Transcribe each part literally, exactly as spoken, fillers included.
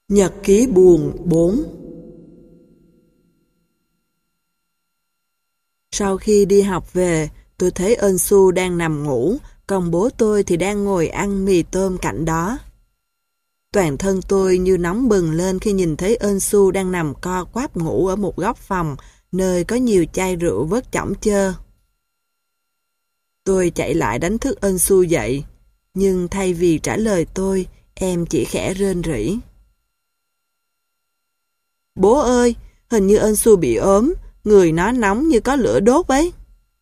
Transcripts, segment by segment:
Nhật ký buồn bốn. Sau khi đi học về, tôi thấy Ân Su đang nằm ngủ, còn bố tôi thì đang ngồi ăn mì tôm cạnh đó. Toàn thân tôi như nóng bừng lên khi nhìn thấy Ân Su đang nằm co quắp ngủ ở một góc phòng, nơi có nhiều chai rượu vất chỏng chơ. Tôi chạy lại đánh thức Ân Su dậy, nhưng thay vì trả lời tôi, em chỉ khẽ rên rỉ. Bố ơi, hình như Ân Su bị ốm, người nó nóng như có lửa đốt ấy.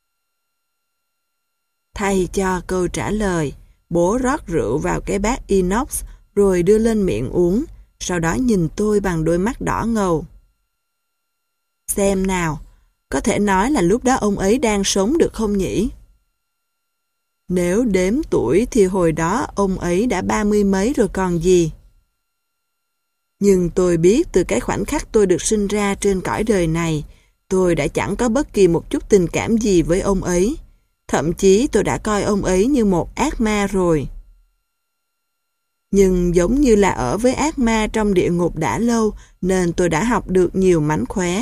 Thay cho câu trả lời, bố rót rượu vào cái bát inox rồi đưa lên miệng uống, sau đó nhìn tôi bằng đôi mắt đỏ ngầu. Xem nào, có thể nói là lúc đó ông ấy đang sống được không nhỉ? Nếu đếm tuổi thì hồi đó ông ấy đã ba mươi mấy rồi còn gì. Nhưng tôi biết từ cái khoảnh khắc tôi được sinh ra trên cõi đời này, tôi đã chẳng có bất kỳ một chút tình cảm gì với ông ấy. Thậm chí tôi đã coi ông ấy như một ác ma rồi. Nhưng giống như là ở với ác ma trong địa ngục đã lâu, nên tôi đã học được nhiều mánh khóe.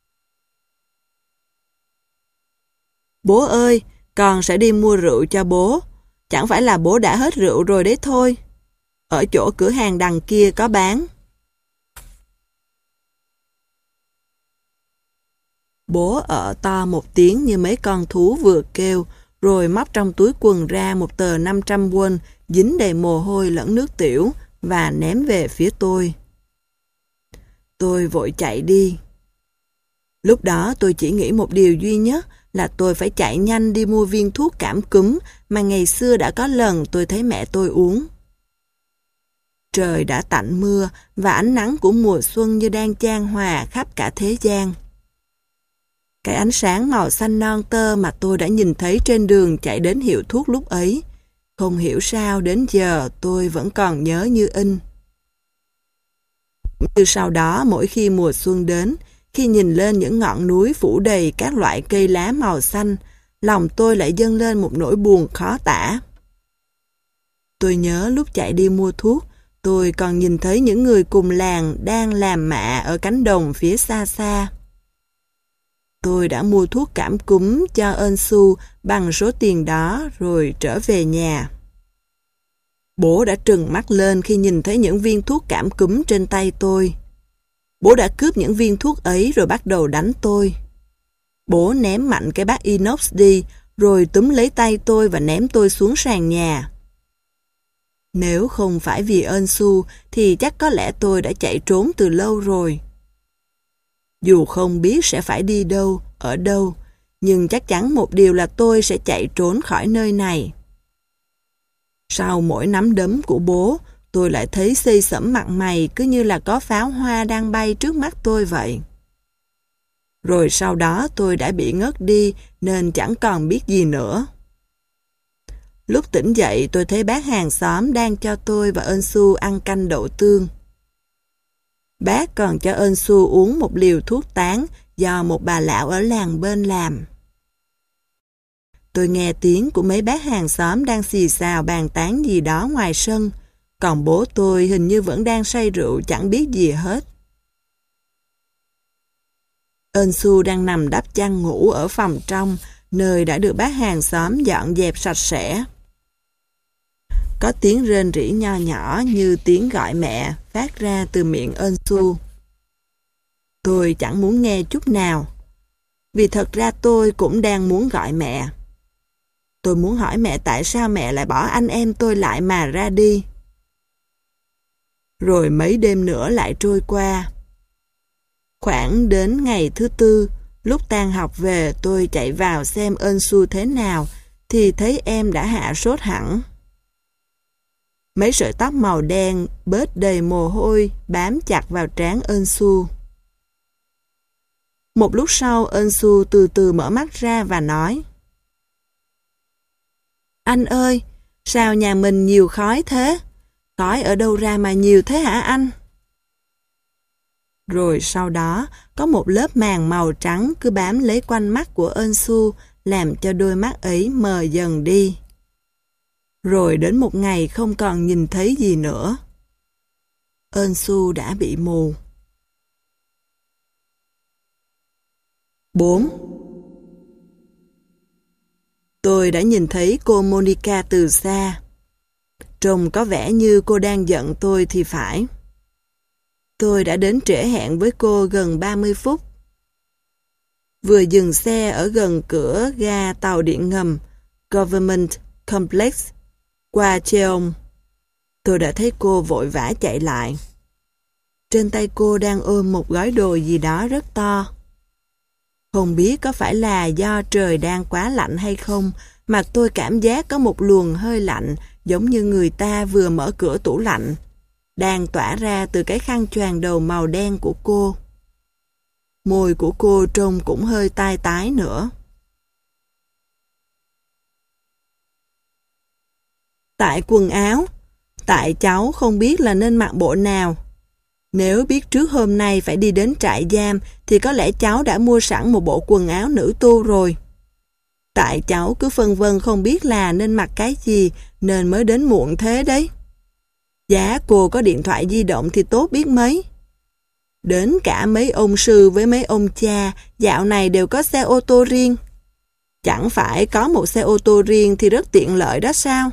Bố ơi, con sẽ đi mua rượu cho bố. Chẳng phải là bố đã hết rượu rồi đấy thôi. Ở chỗ cửa hàng đằng kia có bán. Bố ợ to một tiếng như mấy con thú vừa kêu, rồi móc trong túi quần ra một tờ năm trăm won dính đầy mồ hôi lẫn nước tiểu và ném về phía tôi. Tôi vội chạy đi. Lúc đó tôi chỉ nghĩ một điều duy nhất là tôi phải chạy nhanh đi mua viên thuốc cảm cúm mà ngày xưa đã có lần tôi thấy mẹ tôi uống. Trời đã tạnh mưa và ánh nắng của mùa xuân như đang chan hòa khắp cả thế gian. Cái ánh sáng màu xanh non tơ mà tôi đã nhìn thấy trên đường chạy đến hiệu thuốc lúc ấy, không hiểu sao đến giờ tôi vẫn còn nhớ như in. Từ sau đó mỗi khi mùa xuân đến, khi nhìn lên những ngọn núi phủ đầy các loại cây lá màu xanh, lòng tôi lại dâng lên một nỗi buồn khó tả. Tôi nhớ lúc chạy đi mua thuốc, tôi còn nhìn thấy những người cùng làng đang làm mạ ở cánh đồng phía xa xa. Tôi đã mua thuốc cảm cúm cho Ân Su bằng số tiền đó rồi trở về nhà. Bố đã trừng mắt lên khi nhìn thấy những viên thuốc cảm cúm trên tay tôi. Bố đã cướp những viên thuốc ấy rồi bắt đầu đánh tôi. Bố ném mạnh cái bát inox đi rồi túm lấy tay tôi và ném tôi xuống sàn nhà. Nếu không phải vì Ân Su thì chắc có lẽ tôi đã chạy trốn từ lâu rồi. Dù không biết sẽ phải đi đâu, ở đâu, nhưng chắc chắn một điều là tôi sẽ chạy trốn khỏi nơi này. Sau mỗi nắm đấm của bố, tôi lại thấy xây xẩm mặt mày cứ như là có pháo hoa đang bay trước mắt tôi vậy. Rồi sau đó tôi đã bị ngất đi nên chẳng còn biết gì nữa. Lúc tỉnh dậy tôi thấy bác hàng xóm đang cho tôi và Ân Su ăn canh đậu tương. Bác còn cho Ân Su uống một liều thuốc tán do một bà lão ở làng bên làm. Tôi nghe tiếng của mấy bác hàng xóm đang xì xào bàn tán gì đó ngoài sân, còn bố tôi hình như vẫn đang say rượu chẳng biết gì hết. Ân Su đang nằm đắp chăn ngủ ở phòng trong, nơi đã được bác hàng xóm dọn dẹp sạch sẽ. Có tiếng rên rỉ nho nhỏ như tiếng gọi mẹ phát ra từ miệng Ân Su. Tôi chẳng muốn nghe chút nào, vì thật ra tôi cũng đang muốn gọi mẹ. Tôi muốn hỏi mẹ tại sao mẹ lại bỏ anh em tôi lại mà ra đi. Rồi mấy đêm nữa lại trôi qua. Khoảng đến ngày thứ tư, lúc tan học về tôi chạy vào xem Ân Su thế nào, thì thấy em đã hạ sốt hẳn. Mấy sợi tóc màu đen bết đầy mồ hôi bám chặt vào trán Ân Su. Một lúc sau Ân Su từ từ mở mắt ra và nói: Anh ơi, sao nhà mình nhiều khói thế? Khói ở đâu ra mà nhiều thế hả anh? Rồi sau đó có một lớp màng màu trắng cứ bám lấy quanh mắt của Ân Su, làm cho đôi mắt ấy mờ dần đi. Rồi đến một ngày không còn nhìn thấy gì nữa. Ơn Su đã bị mù. bốn. Tôi đã nhìn thấy cô Monica từ xa. Trông có vẻ như cô đang giận tôi thì phải. Tôi đã đến trễ hẹn với cô gần ba mươi phút. Vừa dừng xe ở gần cửa ga tàu điện ngầm Government Complex qua Cheong, tôi đã thấy cô vội vã chạy lại. Trên tay cô đang ôm một gói đồ gì đó rất to. Không biết có phải là do trời đang quá lạnh hay không mà tôi cảm giác có một luồng hơi lạnh giống như người ta vừa mở cửa tủ lạnh, đang tỏa ra từ cái khăn choàng đầu màu đen của cô. Môi của cô trông cũng hơi tai tái nữa. Tại quần áo, tại cháu không biết là nên mặc bộ nào. Nếu biết trước hôm nay phải đi đến trại giam thì có lẽ cháu đã mua sẵn một bộ quần áo nữ tu rồi. Tại cháu cứ phân vân không biết là nên mặc cái gì nên mới đến muộn thế đấy. Giá cô có điện thoại di động thì tốt biết mấy. Đến cả mấy ông sư với mấy ông cha dạo này đều có xe ô tô riêng. Chẳng phải có một xe ô tô riêng thì rất tiện lợi đó sao?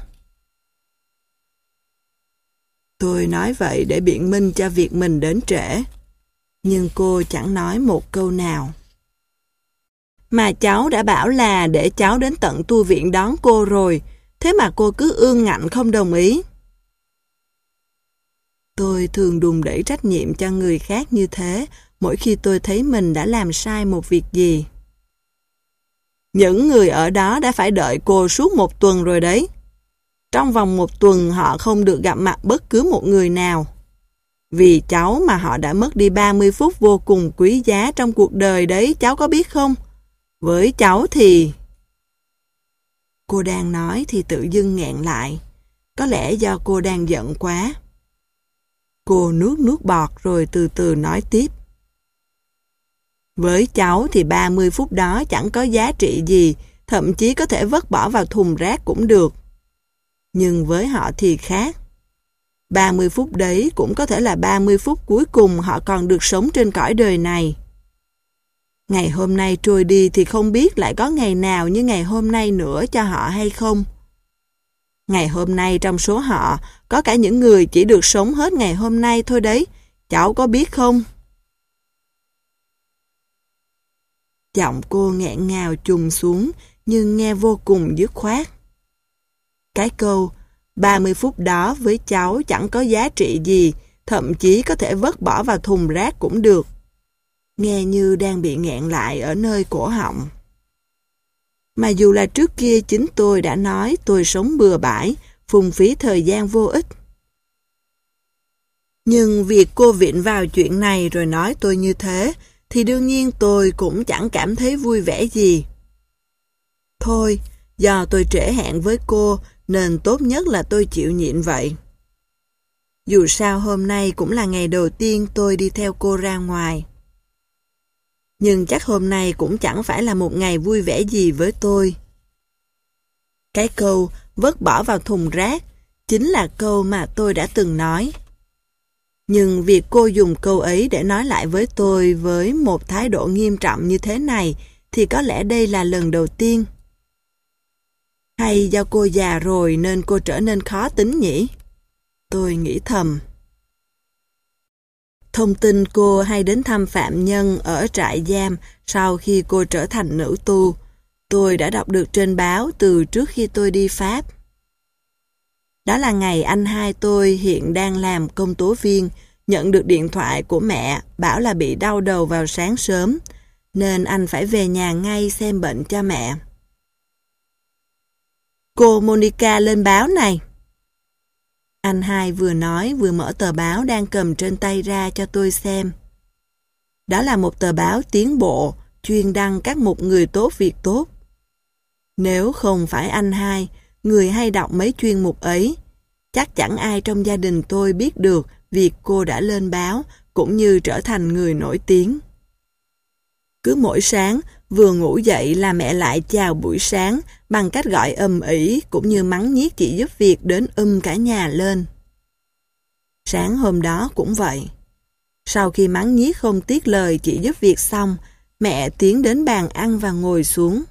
Tôi nói vậy để biện minh cho việc mình đến trễ. Nhưng cô chẳng nói một câu nào. Mà cháu đã bảo là để cháu đến tận tu viện đón cô rồi, thế mà cô cứ ương ngạnh không đồng ý. Tôi thường đùn đẩy trách nhiệm cho người khác như thế mỗi khi tôi thấy mình đã làm sai một việc gì. Những người ở đó đã phải đợi cô suốt một tuần rồi đấy. Trong vòng một tuần họ không được gặp mặt bất cứ một người nào. Vì cháu mà họ đã mất đi ba mươi phút vô cùng quý giá trong cuộc đời đấy, cháu có biết không? Với cháu thì... Cô đang nói thì tự dưng nghẹn lại. Có lẽ do cô đang giận quá. Cô nuốt nước bọt rồi từ từ nói tiếp. Với cháu thì ba mươi phút đó chẳng có giá trị gì, thậm chí có thể vứt bỏ vào thùng rác cũng được. Nhưng với họ thì khác. ba mươi phút đấy cũng có thể là ba mươi phút cuối cùng họ còn được sống trên cõi đời này. Ngày hôm nay trôi đi thì không biết lại có ngày nào như ngày hôm nay nữa cho họ hay không. Ngày hôm nay trong số họ có cả những người chỉ được sống hết ngày hôm nay thôi đấy, cháu có biết không? Giọng cô nghẹn ngào trùng xuống nhưng nghe vô cùng dứt khoát. Cái câu ba mươi phút đó với cháu chẳng có giá trị gì, thậm chí có thể vứt bỏ vào thùng rác cũng được. Nghe như đang bị nghẹn lại ở nơi cổ họng. Mà dù là trước kia chính tôi đã nói tôi sống bừa bãi, phung phí thời gian vô ích. Nhưng việc cô viện vào chuyện này rồi nói tôi như thế, thì đương nhiên tôi cũng chẳng cảm thấy vui vẻ gì. Thôi, do tôi trễ hẹn với cô, nên tốt nhất là tôi chịu nhịn vậy. Dù sao hôm nay cũng là ngày đầu tiên tôi đi theo cô ra ngoài. Nhưng chắc hôm nay cũng chẳng phải là một ngày vui vẻ gì với tôi. Cái câu vứt bỏ vào thùng rác chính là câu mà tôi đã từng nói. Nhưng việc cô dùng câu ấy để nói lại với tôi với một thái độ nghiêm trọng như thế này thì có lẽ đây là lần đầu tiên. Hay do cô già rồi nên cô trở nên khó tính nhỉ? Tôi nghĩ thầm. Thông tin cô hay đến thăm phạm nhân ở trại giam sau khi cô trở thành nữ tu, tôi đã đọc được trên báo từ trước khi tôi đi Pháp. Đó là ngày anh hai tôi hiện đang làm công tố viên, nhận được điện thoại của mẹ bảo là bị đau đầu vào sáng sớm, nên anh phải về nhà ngay xem bệnh cho mẹ. Cô Monica lên báo này. Anh hai vừa nói vừa mở tờ báo đang cầm trên tay ra cho tôi xem. Đó là một tờ báo tiến bộ, chuyên đăng các mục người tốt việc tốt. Nếu không phải anh hai, người hay đọc mấy chuyên mục ấy, chắc chẳng ai trong gia đình tôi biết được việc cô đã lên báo cũng như trở thành người nổi tiếng. Cứ mỗi sáng, vừa ngủ dậy là mẹ lại chào buổi sáng bằng cách gọi ầm ĩ cũng như mắng nhiếc chị giúp việc đến um cả nhà lên. Sáng hôm đó cũng vậy. Sau khi mắng nhiếc không tiếc lời chị giúp việc xong, mẹ tiến đến bàn ăn và ngồi xuống.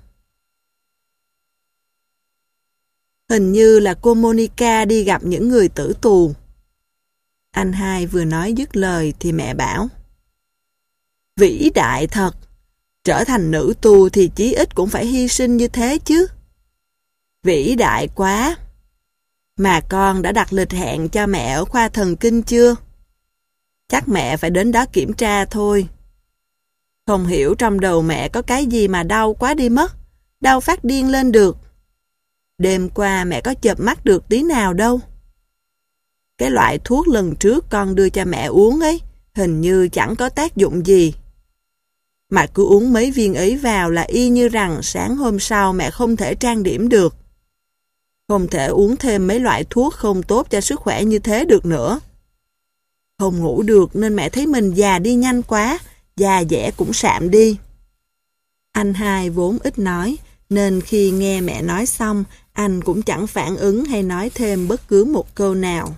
Hình như là cô Monica đi gặp những người tử tù. Anh hai vừa nói dứt lời thì mẹ bảo: Vĩ đại thật, trở thành nữ tù thì chí ít cũng phải hy sinh như thế chứ. Vĩ đại quá. Mà con đã đặt lịch hẹn cho mẹ ở khoa thần kinh chưa? Chắc mẹ phải đến đó kiểm tra thôi. Không hiểu trong đầu mẹ có cái gì mà đau quá đi mất, đau phát điên lên được. Đêm qua mẹ có chợp mắt được tí nào đâu. Cái loại thuốc lần trước con đưa cho mẹ uống ấy, hình như chẳng có tác dụng gì. Mà cứ uống mấy viên ấy vào là y như rằng sáng hôm sau mẹ không thể trang điểm được. Không thể uống thêm mấy loại thuốc không tốt cho sức khỏe như thế được nữa. Không ngủ được nên mẹ thấy mình già đi nhanh quá, da dẻ cũng sạm đi. Anh hai vốn ít nói, nên khi nghe mẹ nói xong, anh cũng chẳng phản ứng hay nói thêm bất cứ một câu nào.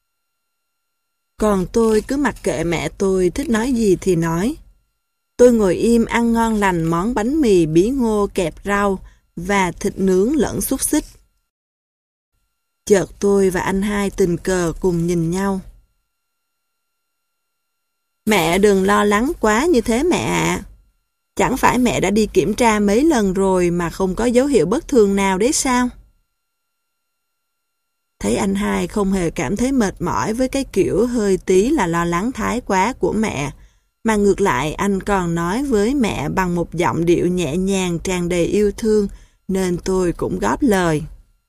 Còn tôi cứ mặc kệ mẹ tôi thích nói gì thì nói. Tôi ngồi im ăn ngon lành món bánh mì bí ngô kẹp rau và thịt nướng lẫn xúc xích. Chợt tôi và anh hai tình cờ cùng nhìn nhau. Mẹ đừng lo lắng quá như thế mẹ ạ. Chẳng phải mẹ đã đi kiểm tra mấy lần rồi mà không có dấu hiệu bất thường nào đấy sao? Thấy anh hai không hề cảm thấy mệt mỏi với cái kiểu hơi tí là lo lắng thái quá của mẹ, mà ngược lại anh còn nói với mẹ bằng một giọng điệu nhẹ nhàng tràn đầy yêu thương, nên tôi cũng góp lời.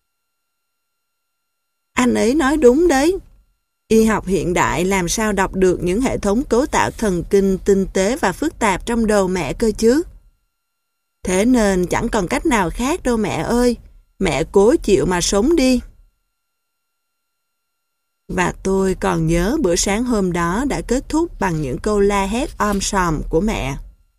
Anh ấy nói đúng đấy. Y học hiện đại làm sao đọc được những hệ thống cấu tạo thần kinh tinh tế và phức tạp trong đầu mẹ cơ chứ. Thế nên chẳng còn cách nào khác đâu mẹ ơi. Mẹ cố chịu mà sống đi. Và tôi còn nhớ bữa sáng hôm đó đã kết thúc bằng những câu la hét om sòm của mẹ.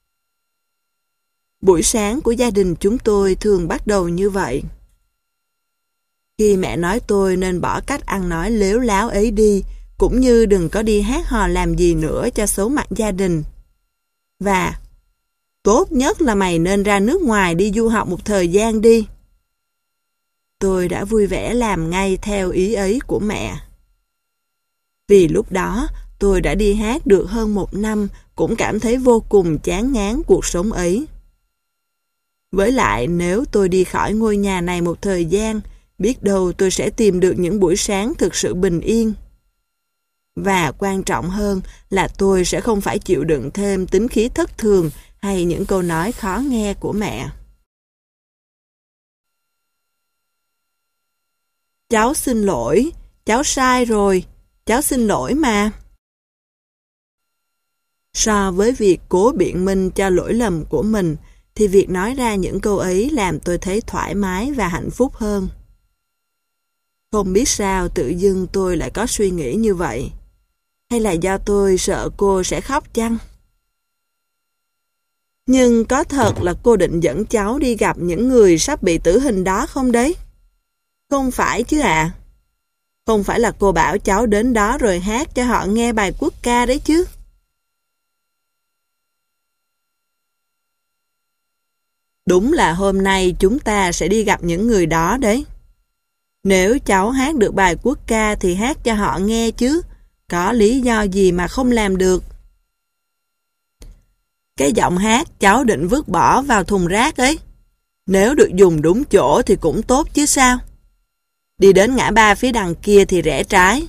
Buổi sáng của gia đình chúng tôi thường bắt đầu như vậy. Khi mẹ nói tôi nên bỏ cách ăn nói lếu láo ấy đi, cũng như đừng có đi hát hò làm gì nữa cho xấu mặt gia đình. Và tốt nhất là mày nên ra nước ngoài đi du học một thời gian đi. Tôi đã vui vẻ làm ngay theo ý ấy của mẹ. Vì lúc đó tôi đã đi hát được hơn một năm, cũng cảm thấy vô cùng chán ngán cuộc sống ấy. Với lại nếu tôi đi khỏi ngôi nhà này một thời gian, biết đâu tôi sẽ tìm được những buổi sáng thực sự bình yên. Và quan trọng hơn là tôi sẽ không phải chịu đựng thêm tính khí thất thường hay những câu nói khó nghe của mẹ. Cháu xin lỗi, cháu sai rồi, cháu xin lỗi mà. So với việc cố biện minh cho lỗi lầm của mình, thì việc nói ra những câu ấy làm tôi thấy thoải mái và hạnh phúc hơn. Không biết sao tự dưng tôi lại có suy nghĩ như vậy. Hay là do tôi sợ cô sẽ khóc chăng? Nhưng có thật là cô định dẫn cháu đi gặp những người sắp bị tử hình đó không đấy? Không phải chứ ạ. À? Không phải là cô bảo cháu đến đó rồi hát cho họ nghe bài quốc ca đấy chứ? Đúng là hôm nay chúng ta sẽ đi gặp những người đó đấy. Nếu cháu hát được bài quốc ca thì hát cho họ nghe chứ. Có lý do gì mà không làm được? Cái giọng hát cháu định vứt bỏ vào thùng rác ấy. Nếu được dùng đúng chỗ thì cũng tốt chứ sao? Đi đến ngã ba phía đằng kia thì rẽ trái.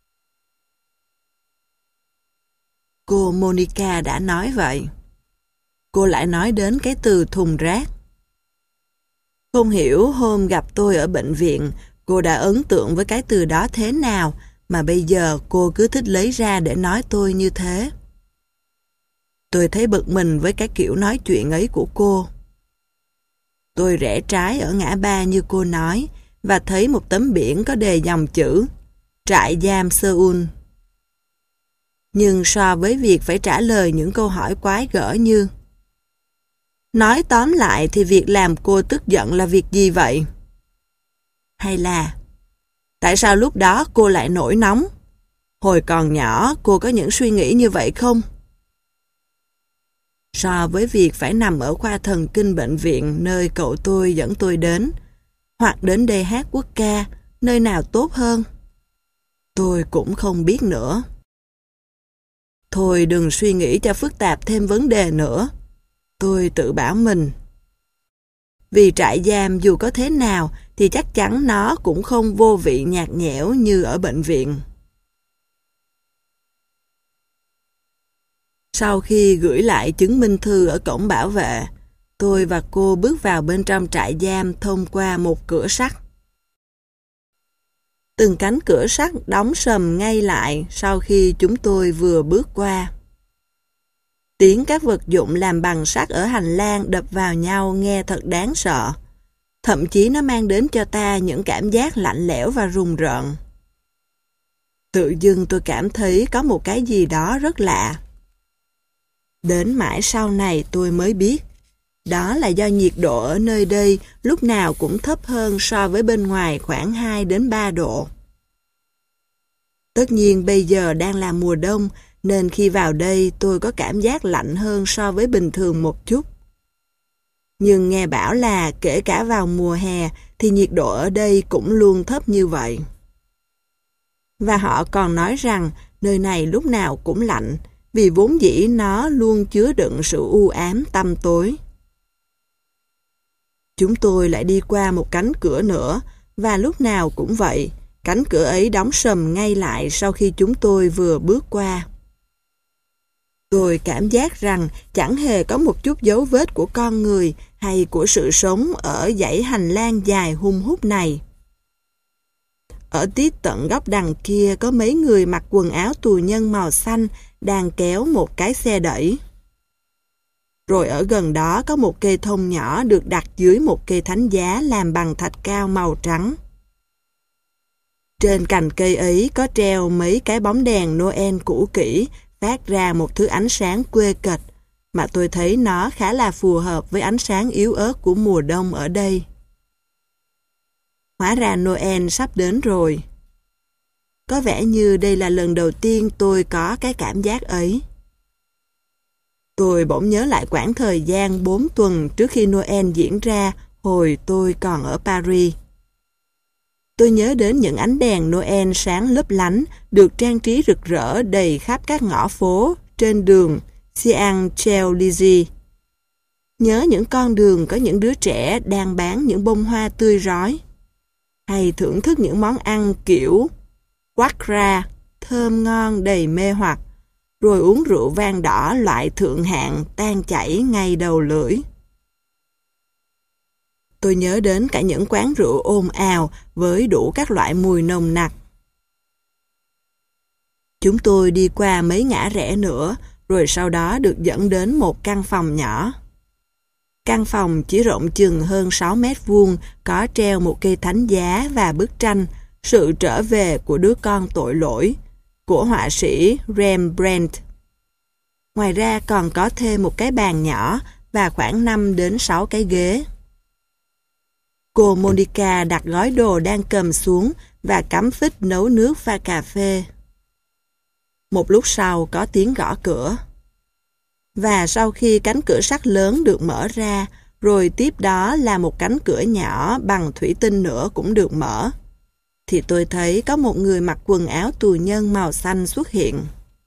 Cô Monica đã nói vậy. Cô lại nói đến cái từ thùng rác. Không hiểu hôm gặp tôi ở bệnh viện, cô đã ấn tượng với cái từ đó thế nào mà bây giờ cô cứ thích lấy ra để nói tôi như thế. Tôi thấy bực mình với cái kiểu nói chuyện ấy của cô. Tôi rẽ trái ở ngã ba như cô nói và thấy một tấm biển có đề dòng chữ Trại giam Seoul. Nhưng so với việc phải trả lời những câu hỏi quái gở như nói tóm lại thì việc làm cô tức giận là việc gì vậy? Hay là tại sao lúc đó cô lại nổi nóng? Hồi còn nhỏ, cô có những suy nghĩ như vậy không? So với việc phải nằm ở khoa thần kinh bệnh viện nơi cậu tôi dẫn tôi đến, hoặc đến đây hát quốc ca, nơi nào tốt hơn? Tôi cũng không biết nữa. Thôi đừng suy nghĩ cho phức tạp thêm vấn đề nữa. Tôi tự bảo mình. Vì trại giam dù có thế nào thì chắc chắn nó cũng không vô vị nhạt nhẽo như ở bệnh viện. Sau khi gửi lại chứng minh thư ở cổng bảo vệ, tôi và cô bước vào bên trong trại giam thông qua một cửa sắt. Từng cánh cửa sắt đóng sầm ngay lại sau khi chúng tôi vừa bước qua. Tiếng các vật dụng làm bằng sắt ở hành lang đập vào nhau nghe thật đáng sợ. Thậm chí nó mang đến cho ta những cảm giác lạnh lẽo và rùng rợn. Tự dưng tôi cảm thấy có một cái gì đó rất lạ. Đến mãi sau này tôi mới biết. Đó là do nhiệt độ ở nơi đây lúc nào cũng thấp hơn so với bên ngoài khoảng hai đến ba độ. Tất nhiên bây giờ đang là mùa đông, nên khi vào đây tôi có cảm giác lạnh hơn so với bình thường một chút. Nhưng nghe bảo là kể cả vào mùa hè thì nhiệt độ ở đây cũng luôn thấp như vậy. Và họ còn nói rằng nơi này lúc nào cũng lạnh, vì vốn dĩ nó luôn chứa đựng sự u ám tăm tối. Chúng tôi lại đi qua một cánh cửa nữa, và lúc nào cũng vậy, cánh cửa ấy đóng sầm ngay lại sau khi chúng tôi vừa bước qua. Tôi cảm giác rằng chẳng hề có một chút dấu vết của con người hay của sự sống ở dãy hành lang dài hun hút này. Ở tít tận góc đằng kia có mấy người mặc quần áo tù nhân màu xanh đang kéo một cái xe đẩy. Rồi ở gần đó có một cây thông nhỏ được đặt dưới một cây thánh giá làm bằng thạch cao màu trắng. Trên cành cây ấy có treo mấy cái bóng đèn Noel cũ kỹ phát ra một thứ ánh sáng quê kịch mà tôi thấy nó khá là phù hợp với ánh sáng yếu ớt của mùa đông ở đây. Hóa ra Noel sắp đến rồi. Có vẻ như đây là lần đầu tiên tôi có cái cảm giác ấy. Tôi bỗng nhớ lại quãng thời gian bốn tuần trước khi Noel diễn ra hồi tôi còn ở Paris. Tôi nhớ đến những ánh đèn Noel sáng lấp lánh được trang trí rực rỡ đầy khắp các ngõ phố trên đường Champs-Élysées. Nhớ những con đường có những đứa trẻ đang bán những bông hoa tươi rói. Hay thưởng thức những món ăn kiểu quack ra, thơm ngon đầy mê hoặc, rồi uống rượu vang đỏ loại thượng hạng tan chảy ngay đầu lưỡi. Tôi nhớ đến cả những quán rượu ồn ào với đủ các loại mùi nồng nặc. Chúng tôi đi qua mấy ngã rẽ nữa, rồi sau đó được dẫn đến một căn phòng nhỏ. Căn phòng chỉ rộng chừng hơn sáu mét vuông, có treo một cây thánh giá và bức tranh Sự trở về của đứa con tội lỗi của họa sĩ Rembrandt. Ngoài ra còn có thêm một cái bàn nhỏ và khoảng năm đến sáu cái ghế. Cô Monica đặt gói đồ đang cầm xuống và cắm phích nấu nước pha cà phê. Một lúc sau có tiếng gõ cửa. Và sau khi cánh cửa sắt lớn được mở ra, rồi tiếp đó là một cánh cửa nhỏ bằng thủy tinh nữa cũng được mở, thì tôi thấy có một người mặc quần áo tù nhân màu xanh xuất hiện.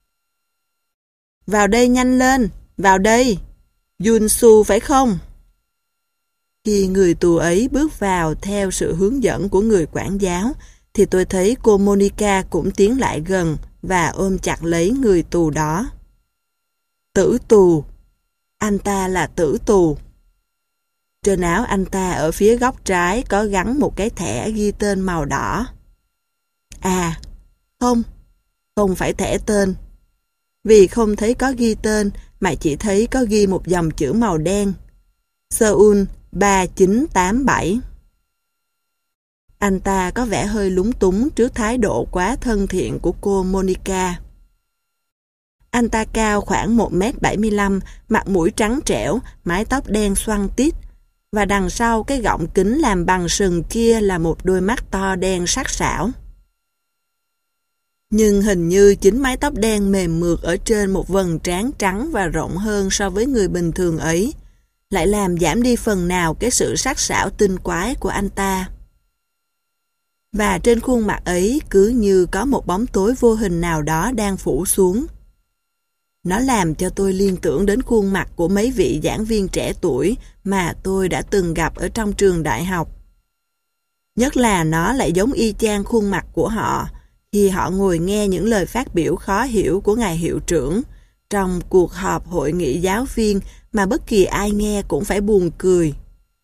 Vào đây nhanh lên, vào đây, Yun Su phải không? Khi người tù ấy bước vào theo sự hướng dẫn của người quản giáo, thì tôi thấy cô Monica cũng tiến lại gần và ôm chặt lấy người tù đó. Tử tù. Anh ta là tử tù. Trên áo anh ta ở phía góc trái có gắn một cái thẻ ghi tên màu đỏ. À, không, không phải thẻ tên. Vì không thấy có ghi tên mà chỉ thấy có ghi một dòng chữ màu đen. Seoul ba chín tám bảy. Anh ta có vẻ hơi lúng túng trước thái độ quá thân thiện của cô Monica. Anh ta cao khoảng một mét bảy mươi lăm, mặt mũi trắng trẻo, mái tóc đen xoăn tít, và đằng sau cái gọng kính làm bằng sừng kia là một đôi mắt to đen sắc sảo. Nhưng hình như chính mái tóc đen mềm mượt ở trên một vầng trán trắng và rộng hơn so với người bình thường ấy, lại làm giảm đi phần nào cái sự sắc sảo tinh quái của anh ta. Và trên khuôn mặt ấy cứ như có một bóng tối vô hình nào đó đang phủ xuống. Nó làm cho tôi liên tưởng đến khuôn mặt của mấy vị giảng viên trẻ tuổi mà tôi đã từng gặp ở trong trường đại học. Nhất là nó lại giống y chang khuôn mặt của họ khi họ ngồi nghe những lời phát biểu khó hiểu của ngài hiệu trưởng trong cuộc họp hội nghị giáo viên mà bất kỳ ai nghe cũng phải buồn cười.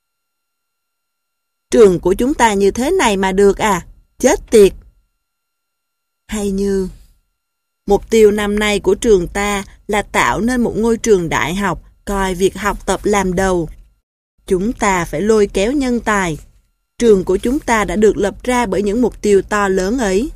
Trường của chúng ta như thế này mà được à? Chết tiệt! Hay như mục tiêu năm nay của trường ta là tạo nên một ngôi trường đại học coi việc học tập làm đầu. Chúng ta phải lôi kéo nhân tài. Trường của chúng ta đã được lập ra bởi những mục tiêu to lớn ấy.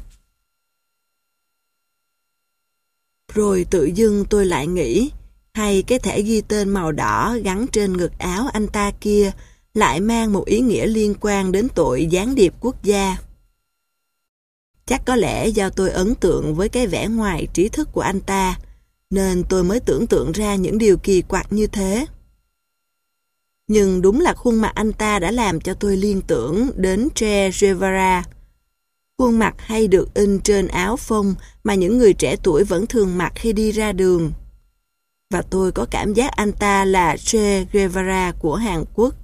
Rồi tự dưng tôi lại nghĩ, hay cái thẻ ghi tên màu đỏ gắn trên ngực áo anh ta kia lại mang một ý nghĩa liên quan đến tội gián điệp quốc gia. Chắc có lẽ do tôi ấn tượng với cái vẻ ngoài trí thức của anh ta, nên tôi mới tưởng tượng ra những điều kỳ quặc như thế. Nhưng đúng là khuôn mặt anh ta đã làm cho tôi liên tưởng đến Che Guevara. Khuôn mặt hay được in trên áo phông mà những người trẻ tuổi vẫn thường mặc khi đi ra đường. Và tôi có cảm giác anh ta là Che Guevara của Hàn Quốc.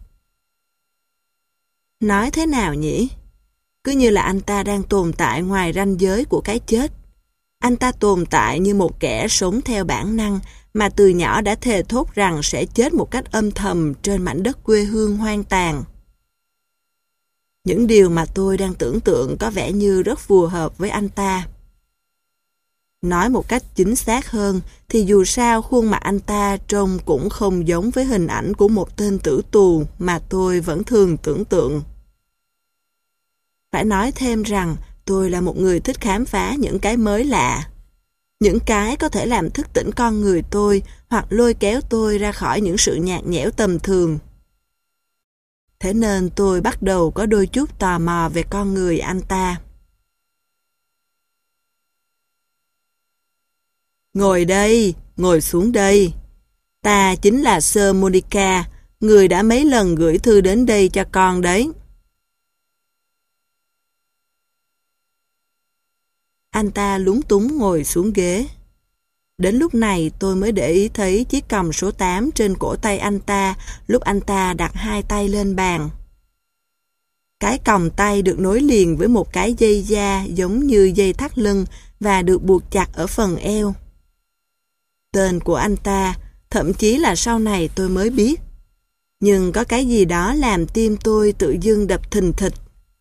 Nói thế nào nhỉ? Cứ như là anh ta đang tồn tại ngoài ranh giới của cái chết. Anh ta tồn tại như một kẻ sống theo bản năng mà từ nhỏ đã thề thốt rằng sẽ chết một cách âm thầm trên mảnh đất quê hương hoang tàn. Những điều mà tôi đang tưởng tượng có vẻ như rất phù hợp với anh ta. Nói một cách chính xác hơn thì dù sao khuôn mặt anh ta trông cũng không giống với hình ảnh của một tên tử tù mà tôi vẫn thường tưởng tượng. Phải nói thêm rằng tôi là một người thích khám phá những cái mới lạ. Những cái có thể làm thức tỉnh con người tôi hoặc lôi kéo tôi ra khỏi những sự nhạt nhẽo tầm thường. Thế nên tôi bắt đầu có đôi chút tò mò về con người anh ta. Ngồi đây, ngồi xuống đây. Ta chính là Sir Monica, người đã mấy lần gửi thư đến đây cho con đấy. Anh ta lúng túng ngồi xuống ghế. Đến lúc này tôi mới để ý thấy chiếc còng số tám trên cổ tay anh ta lúc anh ta đặt hai tay lên bàn. Cái còng tay được nối liền với một cái dây da giống như dây thắt lưng và được buộc chặt ở phần eo. Tên của anh ta, thậm chí là sau này tôi mới biết. Nhưng có cái gì đó làm tim tôi tự dưng đập thình thịch.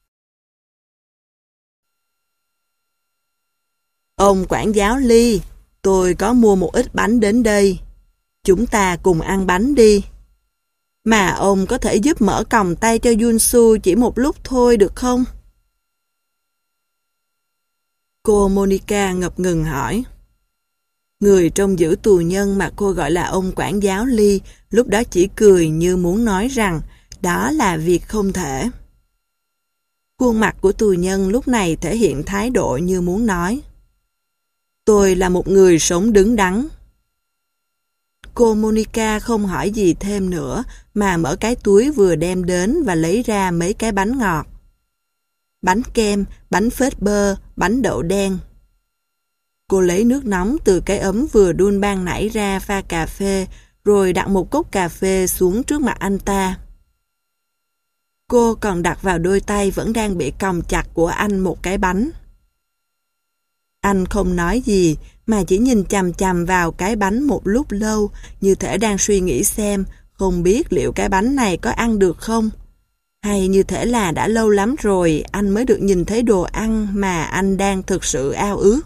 Ông quản giáo Lee, tôi có mua một ít bánh đến đây. Chúng ta cùng ăn bánh đi. Mà ông có thể giúp mở còng tay cho Junsu chỉ một lúc thôi được không? Cô Monica ngập ngừng hỏi. Người trông giữ tù nhân mà cô gọi là ông quản giáo Lee lúc đó chỉ cười như muốn nói rằng đó là việc không thể. Khuôn mặt của tù nhân lúc này thể hiện thái độ như muốn nói. Tôi là một người sống đứng đắn. Cô Monica không hỏi gì thêm nữa mà mở cái túi vừa đem đến và lấy ra mấy cái bánh ngọt. Bánh kem, bánh phết bơ, bánh đậu đen. Cô lấy nước nóng từ cái ấm vừa đun ban nãy ra pha cà phê rồi đặt một cốc cà phê xuống trước mặt anh ta. Cô còn đặt vào đôi tay vẫn đang bị còng chặt của anh một cái bánh. Anh không nói gì mà chỉ nhìn chằm chằm vào cái bánh một lúc lâu như thể đang suy nghĩ xem không biết liệu cái bánh này có ăn được không. Hay như thể là đã lâu lắm rồi anh mới được nhìn thấy đồ ăn mà anh đang thực sự ao ước.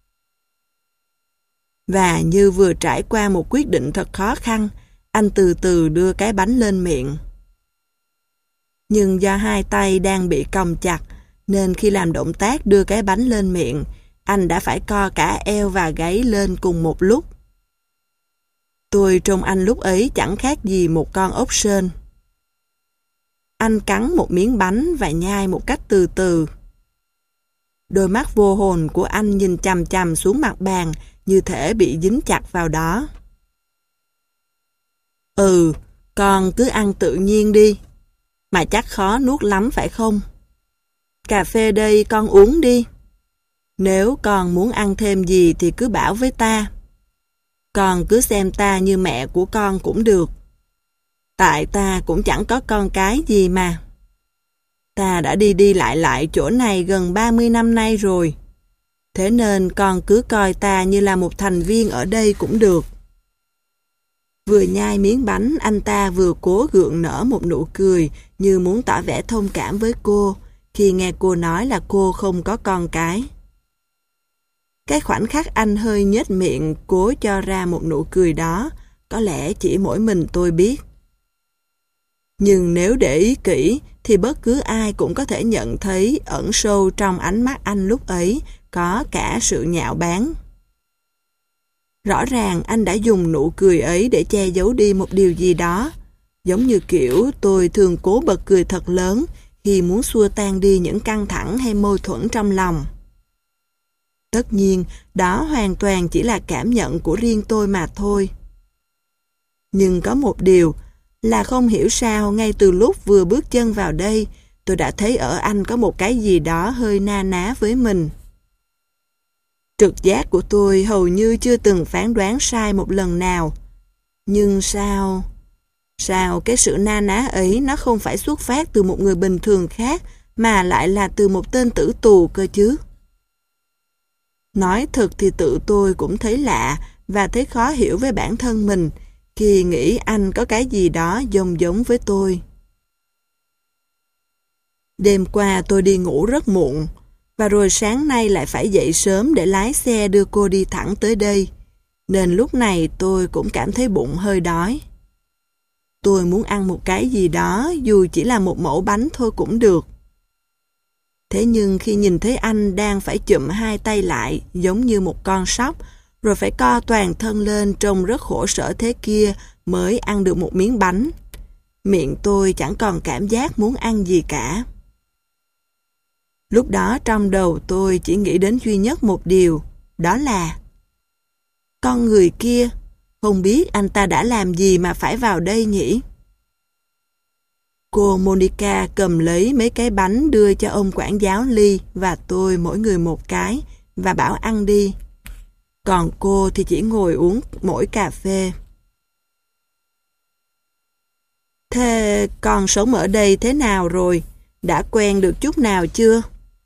Và như vừa trải qua một quyết định thật khó khăn, anh từ từ đưa cái bánh lên miệng. Nhưng do hai tay đang bị còng chặt, nên khi làm động tác đưa cái bánh lên miệng, anh đã phải co cả eo và gáy lên cùng một lúc. Tôi trông anh lúc ấy chẳng khác gì một con ốc sên. Anh cắn một miếng bánh và nhai một cách từ từ. Đôi mắt vô hồn của anh nhìn chằm chằm xuống mặt bàn, như thể bị dính chặt vào đó. Ừ, con cứ ăn tự nhiên đi. Mà chắc khó nuốt lắm phải không? Cà phê đây con uống đi. Nếu con muốn ăn thêm gì thì cứ bảo với ta. Con cứ xem ta như mẹ của con cũng được. Tại ta cũng chẳng có con cái gì mà. Ta đã đi đi lại lại chỗ này gần ba mươi năm nay rồi. Thế nên con cứ coi ta như là một thành viên ở đây cũng được. Vừa nhai miếng bánh, anh ta vừa cố gượng nở một nụ cười như muốn tỏ vẻ thông cảm với cô khi nghe cô nói là cô không có con cái. Cái khoảnh khắc anh hơi nhếch miệng cố cho ra một nụ cười đó, có lẽ chỉ mỗi mình tôi biết. Nhưng nếu để ý kỹ thì bất cứ ai cũng có thể nhận thấy ẩn sâu trong ánh mắt anh lúc ấy có cả sự nhạo báng. Rõ ràng anh đã dùng nụ cười ấy để che giấu đi một điều gì đó, giống như kiểu tôi thường cố bật cười thật lớn khi muốn xua tan đi những căng thẳng hay mâu thuẫn trong lòng. Tất nhiên, đó hoàn toàn chỉ là cảm nhận của riêng tôi mà thôi. Nhưng có một điều là không hiểu sao ngay từ lúc vừa bước chân vào đây, tôi đã thấy ở anh có một cái gì đó hơi na ná với mình. Trực giác của tôi hầu như chưa từng phán đoán sai một lần nào. Nhưng sao? Sao cái sự na ná ấy nó không phải xuất phát từ một người bình thường khác mà lại là từ một tên tử tù cơ chứ? Nói thật thì tự tôi cũng thấy lạ và thấy khó hiểu với bản thân mình khi nghĩ anh có cái gì đó giống giống với tôi. Đêm qua tôi đi ngủ rất muộn, và rồi sáng nay lại phải dậy sớm để lái xe đưa cô đi thẳng tới đây, nên lúc này tôi cũng cảm thấy bụng hơi đói. Tôi muốn ăn một cái gì đó, dù chỉ là một mẩu bánh thôi cũng được. Thế nhưng khi nhìn thấy anh đang phải chụm hai tay lại giống như một con sóc, rồi phải co toàn thân lên trông rất khổ sở thế kia mới ăn được một miếng bánh, miệng tôi chẳng còn cảm giác muốn ăn gì cả. Lúc đó trong đầu tôi chỉ nghĩ đến duy nhất một điều, đó là con người kia, không biết anh ta đã làm gì mà phải vào đây nhỉ? Cô Monica cầm lấy mấy cái bánh đưa cho ông quản giáo Lee và tôi mỗi người một cái và bảo ăn đi. Còn cô thì chỉ ngồi uống mỗi cà phê. Thế con sống ở đây thế nào rồi? Đã quen được chút nào chưa?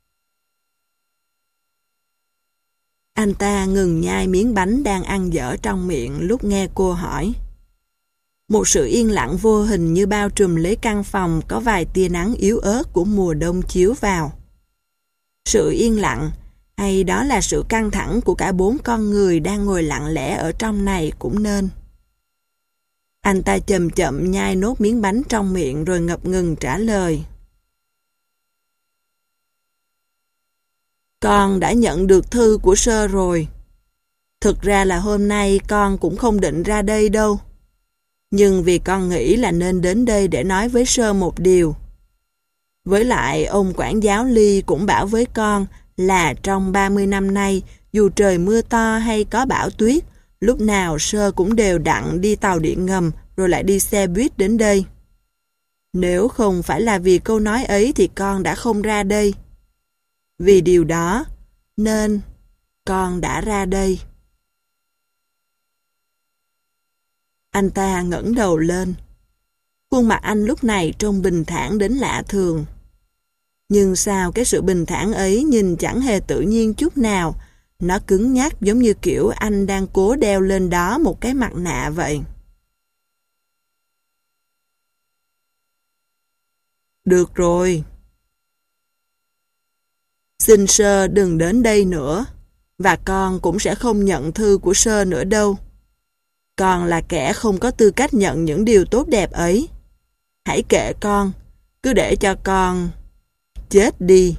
Anh ta ngừng nhai miếng bánh đang ăn dở trong miệng lúc nghe cô hỏi. Một sự yên lặng vô hình như bao trùm lấy căn phòng có vài tia nắng yếu ớt của mùa đông chiếu vào. Sự yên lặng, hay đó là sự căng thẳng của cả bốn con người đang ngồi lặng lẽ ở trong này cũng nên. Anh ta chậm chậm nhai nốt miếng bánh trong miệng rồi ngập ngừng trả lời. Con đã nhận được thư của sơ rồi. Thực ra là hôm nay con cũng không định ra đây đâu. Nhưng vì con nghĩ là nên đến đây để nói với sơ một điều. Với lại ông quản giáo Lee cũng bảo với con là trong ba mươi năm nay, dù trời mưa to hay có bão tuyết, lúc nào sơ cũng đều đặn đi tàu điện ngầm rồi lại đi xe buýt đến đây. Nếu không phải là vì câu nói ấy thì con đã không ra đây. Vì điều đó, nên con đã ra đây. Anh ta ngẩng đầu lên. Khuôn mặt anh lúc này trông bình thản đến lạ thường. Nhưng sao cái sự bình thản ấy nhìn chẳng hề tự nhiên chút nào. Nó cứng nhắc giống như kiểu anh đang cố đeo lên đó một cái mặt nạ vậy. Được rồi. Xin sơ đừng đến đây nữa. Và con cũng sẽ không nhận thư của sơ nữa đâu. Con là kẻ không có tư cách nhận những điều tốt đẹp ấy. Hãy kệ con. Cứ để cho con chết đi.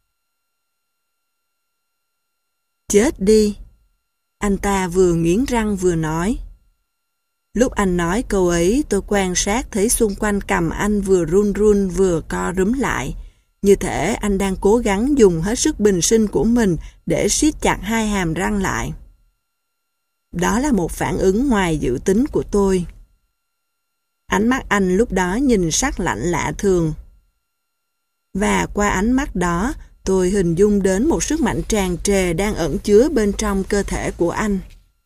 Chết đi. Anh ta vừa nghiến răng vừa nói. Lúc anh nói câu ấy, tôi quan sát thấy xung quanh cằm anh vừa run run vừa co rúm lại, Như thể anh đang cố gắng dùng hết sức bình sinh của mình để siết chặt hai hàm răng lại. Đó là một phản ứng ngoài dự tính của tôi. Ánh mắt anh lúc đó nhìn sắc lạnh lạ thường. Và qua ánh mắt đó, tôi hình dung đến một sức mạnh tràn trề đang ẩn chứa bên trong cơ thể của anh.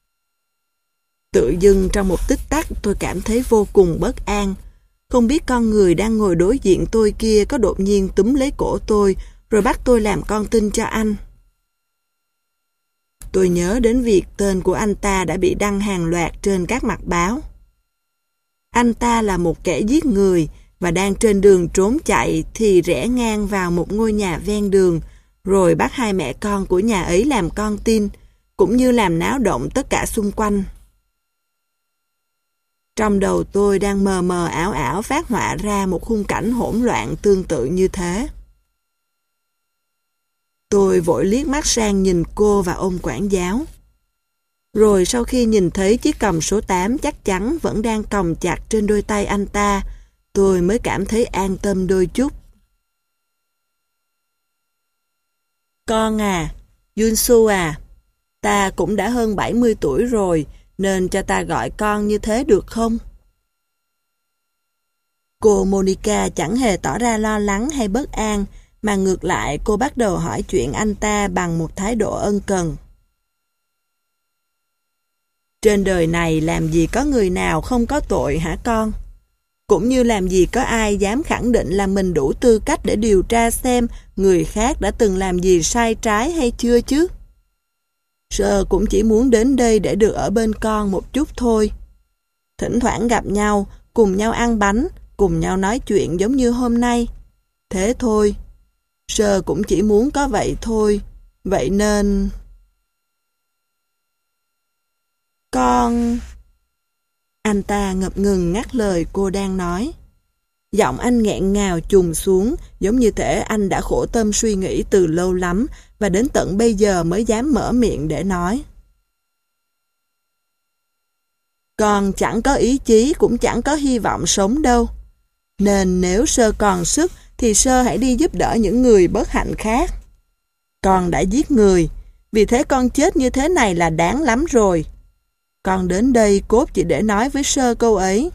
Tự dưng trong một tích tắc tôi cảm thấy vô cùng bất an. Không biết con người đang ngồi đối diện tôi kia có đột nhiên túm lấy cổ tôi rồi bắt tôi làm con tin cho anh. Tôi nhớ đến việc tên của anh ta đã bị đăng hàng loạt trên các mặt báo. Anh ta là một kẻ giết người và đang trên đường trốn chạy thì rẽ ngang vào một ngôi nhà ven đường rồi bắt hai mẹ con của nhà ấy làm con tin, cũng như làm náo động tất cả xung quanh. Trong đầu tôi đang mờ mờ ảo ảo phát họa ra một khung cảnh hỗn loạn tương tự như thế. Tôi vội liếc mắt sang nhìn cô và ông quản giáo. Rồi sau khi nhìn thấy chiếc còng số tám chắc chắn vẫn đang còng chặt trên đôi tay anh ta, tôi mới cảm thấy an tâm đôi chút. Con à, Yunsu à, ta cũng đã hơn bảy mươi tuổi rồi, nên cho ta gọi con như thế được không? Cô Monica chẳng hề tỏ ra lo lắng hay bất an, mà ngược lại cô bắt đầu hỏi chuyện anh ta bằng một thái độ ân cần. Trên đời này làm gì có người nào không có tội hả con? Cũng như làm gì có ai dám khẳng định là mình đủ tư cách để điều tra xem người khác đã từng làm gì sai trái hay chưa chứ? Sơ cũng chỉ muốn đến đây để được ở bên con một chút thôi. Thỉnh thoảng gặp nhau, cùng nhau ăn bánh, cùng nhau nói chuyện giống như hôm nay. Thế thôi. Sơ cũng chỉ muốn có vậy thôi. Vậy nên... Con... Anh ta ngập ngừng ngắt lời cô đang nói. Giọng anh nghẹn ngào trùng xuống, giống như thể anh đã khổ tâm suy nghĩ từ lâu lắm và đến tận bây giờ mới dám mở miệng để nói. Con chẳng có ý chí cũng chẳng có hy vọng sống đâu. Nên nếu Sơ còn sức thì Sơ hãy đi giúp đỡ những người bất hạnh khác. Con đã giết người, vì thế con chết như thế này là đáng lắm rồi. Con đến đây cốt chỉ để nói với Sơ câu ấy.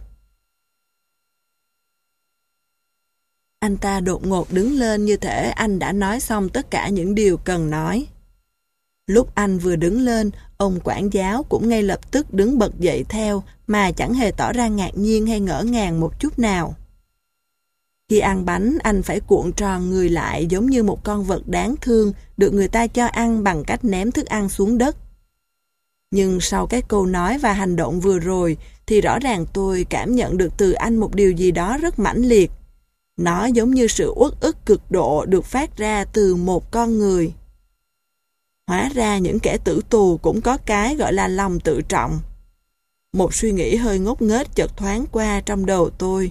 Anh ta đột ngột đứng lên như thể anh đã nói xong tất cả những điều cần nói. Lúc anh vừa đứng lên, ông quản giáo cũng ngay lập tức đứng bật dậy theo mà chẳng hề tỏ ra ngạc nhiên hay ngỡ ngàng một chút nào. Khi ăn bánh, anh phải cuộn tròn người lại giống như một con vật đáng thương được người ta cho ăn bằng cách ném thức ăn xuống đất. Nhưng sau cái câu nói và hành động vừa rồi thì rõ ràng tôi cảm nhận được từ anh một điều gì đó rất mãnh liệt. Nó giống như sự uất ức cực độ được phát ra từ một con người. Hóa ra những kẻ tử tù cũng có cái gọi là lòng tự trọng. Một suy nghĩ hơi ngốc nghếch chợt thoáng qua trong đầu tôi.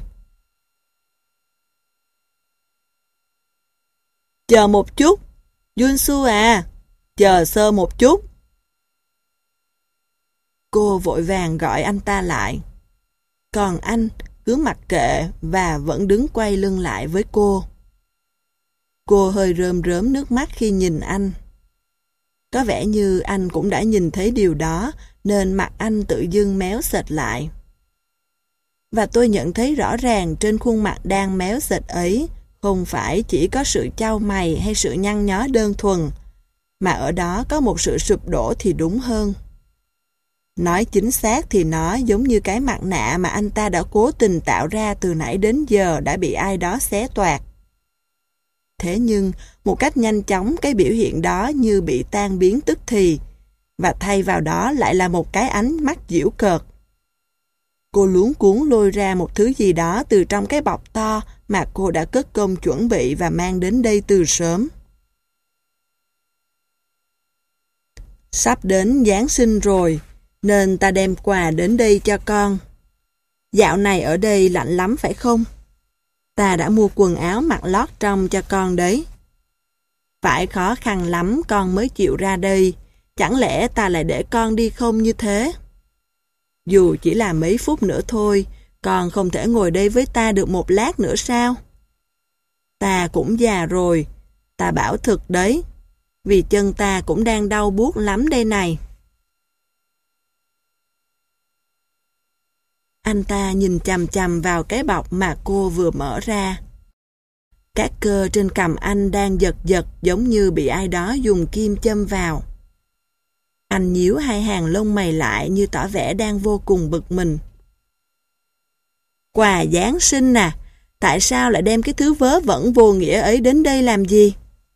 Chờ một chút, Yunsu à, chờ Sơ một chút. Cô vội vàng gọi anh ta lại. Còn anh cứ mặc kệ và vẫn đứng quay lưng lại với cô. Cô hơi rơm rớm nước mắt khi nhìn anh. Có vẻ như anh cũng đã nhìn thấy điều đó nên mặt anh tự dưng méo sệt lại. Và tôi nhận thấy rõ ràng trên khuôn mặt đang méo sệt ấy không phải chỉ có sự chau mày hay sự nhăn nhó đơn thuần, mà ở đó có một sự sụp đổ thì đúng hơn. Nói chính xác thì nó giống như cái mặt nạ mà anh ta đã cố tình tạo ra từ nãy đến giờ đã bị ai đó xé toạc. Thế nhưng, một cách nhanh chóng cái biểu hiện đó như bị tan biến tức thì, và thay vào đó lại là một cái ánh mắt giễu cợt. Cô luống cuống lôi ra một thứ gì đó từ trong cái bọc to mà cô đã cất công chuẩn bị và mang đến đây từ sớm. Sắp đến Giáng sinh rồi, nên ta đem quà đến đây cho con. Dạo này ở đây lạnh lắm phải không? Ta đã mua quần áo mặc lót trong cho con đấy. Phải khó khăn lắm con mới chịu ra đây, chẳng lẽ ta lại để con đi không như thế? Dù chỉ là mấy phút nữa thôi, con không thể ngồi đây với ta được một lát nữa sao? Ta cũng già rồi, ta bảo thực đấy, vì chân ta cũng đang đau buốt lắm đây này. Anh ta nhìn chằm chằm vào cái bọc mà cô vừa mở ra. Các cơ trên cằm anh đang giật giật giống như bị ai đó dùng kim châm vào. Anh nhíu hai hàng lông mày lại như tỏ vẻ đang vô cùng bực mình. Quà Giáng sinh à, tại sao lại đem cái thứ vớ vẩn vô nghĩa ấy đến đây làm gì?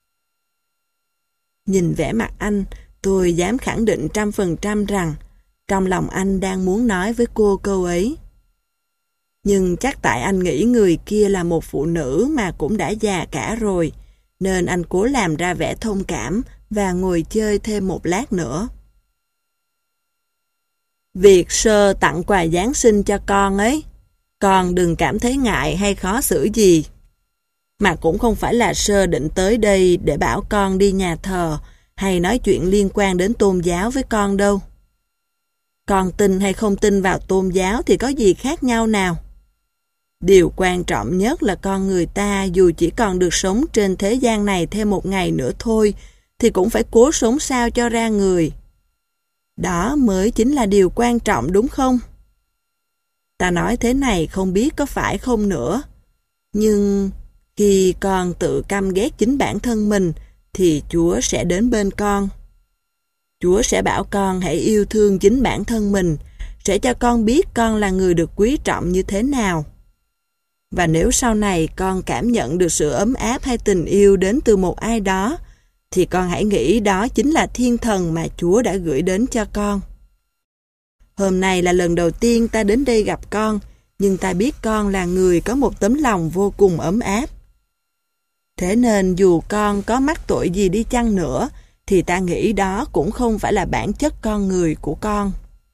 Nhìn vẻ mặt anh, tôi dám khẳng định trăm phần trăm rằng trong lòng anh đang muốn nói với cô câu ấy. Nhưng chắc tại anh nghĩ người kia là một phụ nữ mà cũng đã già cả rồi, nên anh cố làm ra vẻ thông cảm và ngồi chơi thêm một lát nữa. Việc sơ tặng quà Giáng sinh cho con ấy, con đừng cảm thấy ngại hay khó xử gì. Mà cũng không phải là sơ định tới đây để bảo con đi nhà thờ hay nói chuyện liên quan đến tôn giáo với con đâu. Con tin hay không tin vào tôn giáo thì có gì khác nhau nào. Điều quan trọng nhất là con người ta dù chỉ còn được sống trên thế gian này thêm một ngày nữa thôi thì cũng phải cố sống sao cho ra người. Đó mới chính là điều quan trọng đúng không? Ta nói thế này không biết có phải không nữa. Nhưng khi con tự căm ghét chính bản thân mình thì Chúa sẽ đến bên con. Chúa sẽ bảo con hãy yêu thương chính bản thân mình, sẽ cho con biết con là người được quý trọng như thế nào. Và nếu sau này con cảm nhận được sự ấm áp hay tình yêu đến từ một ai đó, thì con hãy nghĩ đó chính là thiên thần mà Chúa đã gửi đến cho con. Hôm nay là lần đầu tiên ta đến đây gặp con, nhưng ta biết con là người có một tấm lòng vô cùng ấm áp. Thế nên dù con có mắc tội gì đi chăng nữa, thì ta nghĩ đó cũng không phải là bản chất con người của con.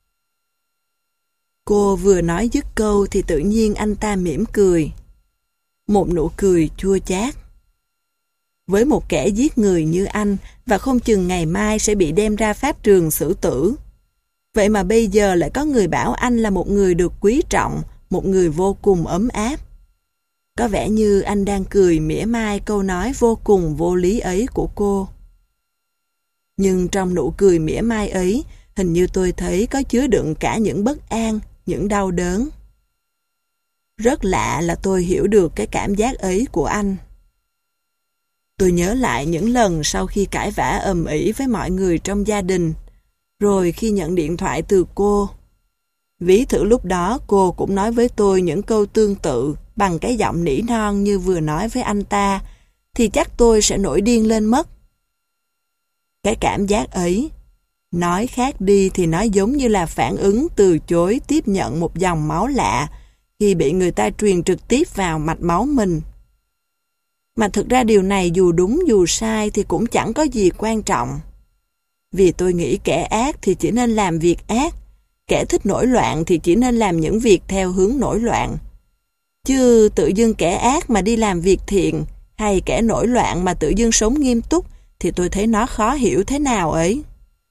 Cô vừa nói dứt câu thì tự nhiên anh ta mỉm cười. Một nụ cười chua chát. Với một kẻ giết người như anh, và không chừng ngày mai sẽ bị đem ra pháp trường xử tử. Vậy mà bây giờ lại có người bảo anh là một người được quý trọng, một người vô cùng ấm áp. Có vẻ như anh đang cười mỉa mai câu nói vô cùng vô lý ấy của cô. Nhưng trong nụ cười mỉa mai ấy, hình như tôi thấy có chứa đựng cả những bất an, những đau đớn. Rất lạ là tôi hiểu được cái cảm giác ấy của anh. Tôi nhớ lại những lần sau khi cãi vã ầm ĩ với mọi người trong gia đình, rồi khi nhận điện thoại từ cô. Ví thử lúc đó cô cũng nói với tôi những câu tương tự bằng cái giọng nỉ non như vừa nói với anh ta, thì chắc tôi sẽ nổi điên lên mất. Cái cảm giác ấy, nói khác đi thì nó giống như là phản ứng từ chối tiếp nhận một dòng máu lạ khi bị người ta truyền trực tiếp vào mạch máu mình. Mà thực ra điều này dù đúng dù sai thì cũng chẳng có gì quan trọng. Vì tôi nghĩ kẻ ác thì chỉ nên làm việc ác, kẻ thích nổi loạn thì chỉ nên làm những việc theo hướng nổi loạn. Chứ tự dưng kẻ ác mà đi làm việc thiện, hay kẻ nổi loạn mà tự dưng sống nghiêm túc, thì tôi thấy nó khó hiểu thế nào ấy.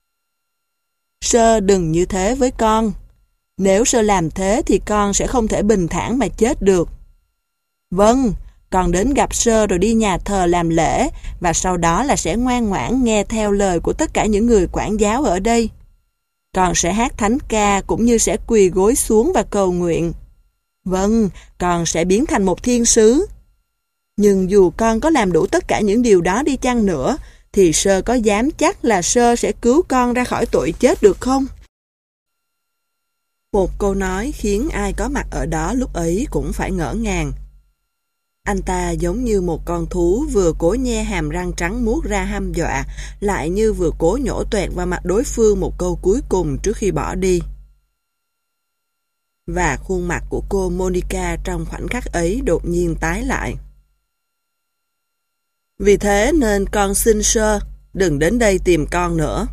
Sơ đừng như thế với con. Nếu Sơ làm thế thì con sẽ không thể bình thản mà chết được. Vâng, con đến gặp Sơ rồi đi nhà thờ làm lễ, và sau đó là sẽ ngoan ngoãn nghe theo lời của tất cả những người quản giáo ở đây. Con sẽ hát thánh ca cũng như sẽ quỳ gối xuống và cầu nguyện. Vâng, con sẽ biến thành một thiên sứ. Nhưng dù con có làm đủ tất cả những điều đó đi chăng nữa, thì Sơ có dám chắc là Sơ sẽ cứu con ra khỏi tội chết được không? Một câu nói khiến ai có mặt ở đó lúc ấy cũng phải ngỡ ngàng. Anh ta giống như một con thú vừa cố nhe hàm răng trắng muốt ra hăm dọa, lại như vừa cố nhổ toẹt vào mặt đối phương một câu cuối cùng trước khi bỏ đi. Và khuôn mặt của cô Monica trong khoảnh khắc ấy đột nhiên tái lại. Vì thế nên con xin Sơ, đừng đến đây tìm con nữa.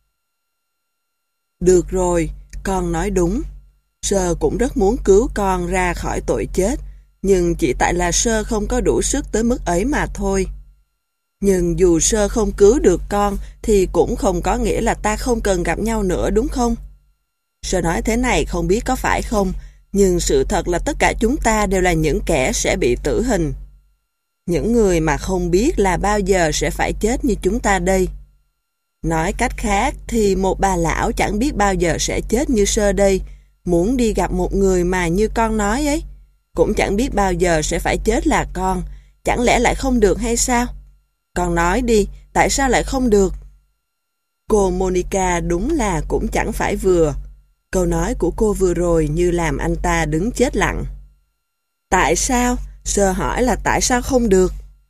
Được rồi, con nói đúng. Sơ cũng rất muốn cứu con ra khỏi tội chết, nhưng chỉ tại là Sơ không có đủ sức tới mức ấy mà thôi. Nhưng dù Sơ không cứu được con, thì cũng không có nghĩa là ta không cần gặp nhau nữa đúng không? Sơ nói thế này không biết có phải không, nhưng sự thật là tất cả chúng ta đều là những kẻ sẽ bị tử hình. Những người mà không biết là bao giờ sẽ phải chết như chúng ta đây. Nói cách khác thì một bà lão chẳng biết bao giờ sẽ chết như Sơ đây, muốn đi gặp một người mà như con nói ấy, cũng chẳng biết bao giờ sẽ phải chết là con, chẳng lẽ lại không được hay sao? Con nói đi, tại sao lại không được? Cô Monica đúng là cũng chẳng phải vừa. Câu nói của cô vừa rồi như làm anh ta đứng chết lặng. Tại sao? Sơ hỏi là tại sao không được?